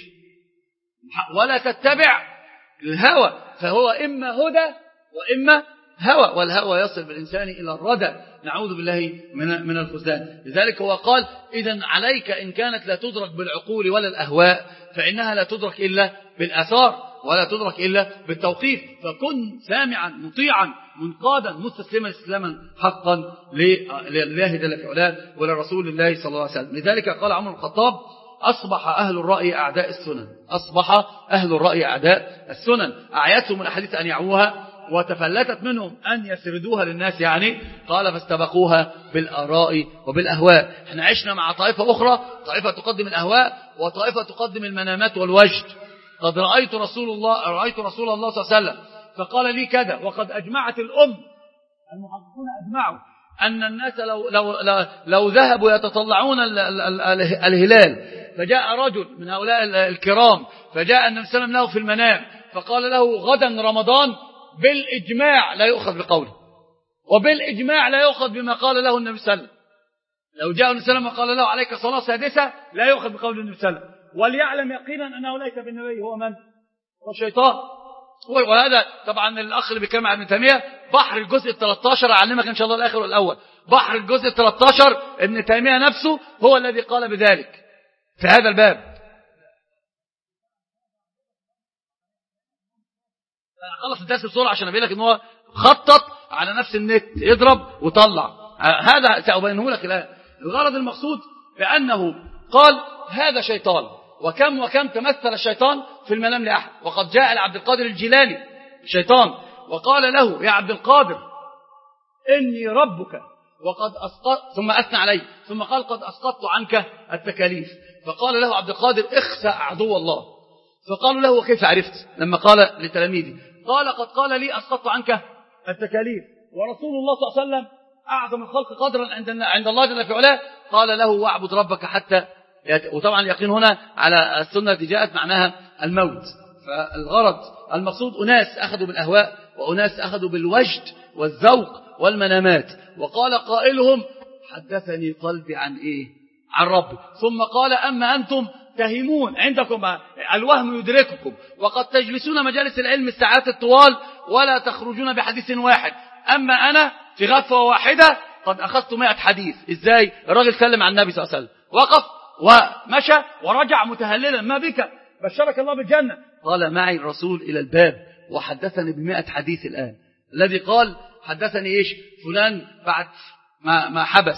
ولا تتبع الهوى فهو إما هدى وإما هوى، والهوى يصل بالإنسان إلى الردى. نعوذ بالله من من الخذلان. لذلك هو قال إذن عليك إن كانت لا تدرك بالعقول ولا الأهواء فإنها لا تدرك إلا بالآثار ولا تدرك إلا بالتوقيف. فكن سامعا مطيعا منقادا مستسلما استسلاما حقا لله جل في علاه ولرسول الله صلى الله عليه وسلم. لذلك قال عمر بن الخطاب أصبح أهل الرأي أعداء السنن. أصبح أهل الرأي أعداء السنن. أعيتهم الأحاديث أن يعوها وتفلتت منهم أن يسردوها للناس، يعني قال فاستبقوها بالآراء وبالأهواء. احنا عشنا مع طائفة أخرى، طائفة تقدم الأهواء وطائفة تقدم المنامات والوجد. قد رأيت رسول الله رأيت رسول الله صلى الله عليه وسلم فقال لي كذا، وقد أجمعت الأم المحققون أجمعوا أن الناس لو, لو, لو, لو ذهبوا يتطلعون الهلال فجاء رجل من هؤلاء الكرام فجاء النبي صلى الله عليه وسلم له في المنام فقال له غدا رمضان، بالإجماع لا يؤخذ بقوله، وبالإجماع لا يؤخذ بما قال له النبي صلى الله عليه وسلم. لو جاء النبي صلى الله عليه وسلم وقال له عليك صلاة سادسة لا يؤخذ بقول النبي صلى الله عليه وسلم. وليعلم يقينا أنه ليس بالنبي، هو من؟ هو الشيطان. وهذا طبعا الأخ اللي بيتكلم عن ابن تيمية بحر الجزء الثلاث عشر، أعلمك إن شاء الله الآخر والأول. بحر الجزء الثلاث عشر ابن تيمية نفسه هو الذي قال بذلك في هذا الباب. خلص الدرس بسرعة عشان أبين لك إن هو خطط على نفس النت يضرب وطلع. هذا سأبينه لك الآن. الغرض المقصود بأنه قال هذا شيطان، وكم وكم تمثل الشيطان في المنام لأحد. وقد جاء لعبد القادر الجيلاني الشيطان وقال له يا عبد القادر إني ربك وقد أسقط، ثم أثنى عليه، ثم قال قد أسقطت عنك التكاليف. فقال له عبد القادر اخسأ عدو الله. فقالوا له وكيف عرفت؟ لما قال لتلاميذه قال قد قال لي أسقطت عنك التكاليف، ورسول الله صلى الله عليه وسلم أعظم الخلق قدرا عند عند الله جل في علاه قال له واعبد ربك حتى يأتي. وطبعا اليقين هنا على السنة التي جاءت معناها الموت. فالغرض المقصود أناس أخذوا بالأهواء وأناس أخذوا بالوجد والذوق والمنامات. وقال قائلهم حدثني قلبي عن إيه؟ عن ربي. ثم قال أما أنتم تهمون، عندكم الوهم يدرككم، وقد تجلسون مجالس العلم الساعات الطوال ولا تخرجون بحديث واحد، أما أنا في غفوة واحدة قد أخذت مئة حديث. إزاي؟ الراجل سلم عن النبي صلى الله عليه وسلم، وقف ومشى ورجع متهللا، ما بك؟ بشرك الله بالجنة. قال معي الرسول إلى الباب وحدثني بمئة حديث. الآن الذي قال حدثني إيش؟ فلان بعد ما, ما حبس،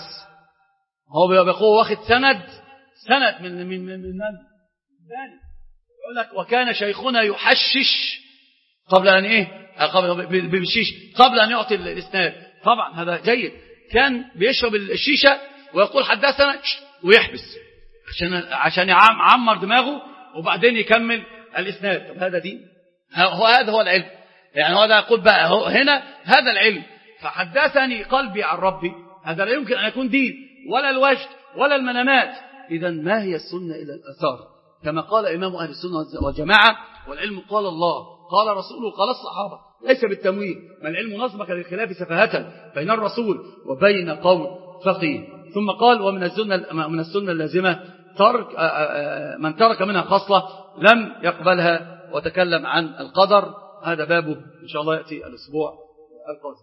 هو بيقول واخد سند سند من من من من ثاني يقول لك وكان شيخنا يحشش قبل أن إيه قبل بالشيش قبل أن يعطي الإسناد. طبعا هذا جيد. كان بيشرب الشيشة ويقول حدثنا ويحبس عشان عشان يعمر دماغه وبعدين يكمل الإسناد. طب هذا دين؟ هو هذا هو العلم. يعني هذا يقول بقى هو هنا هذا العلم. فحدثني قلبي عن ربي، هذا لا يمكن أن يكون دين ولا الوجد ولا المنامات. إذا ما هي السنة إلى الأثار؟ كما قال إمام أهل السنة والجماعة والعلم قال الله قال رسوله قال الصحابة، ليس بالتمويه. ما العلم نصبك للخلاف سفاهة بين الرسول وبين قول فقيه. ثم قال ومن السنة من السنة اللازمة ترك من ترك منها خصلة لم يقبلها، وتكلم عن القدر. هذا بابه إن شاء الله يأتي الأسبوع القادم.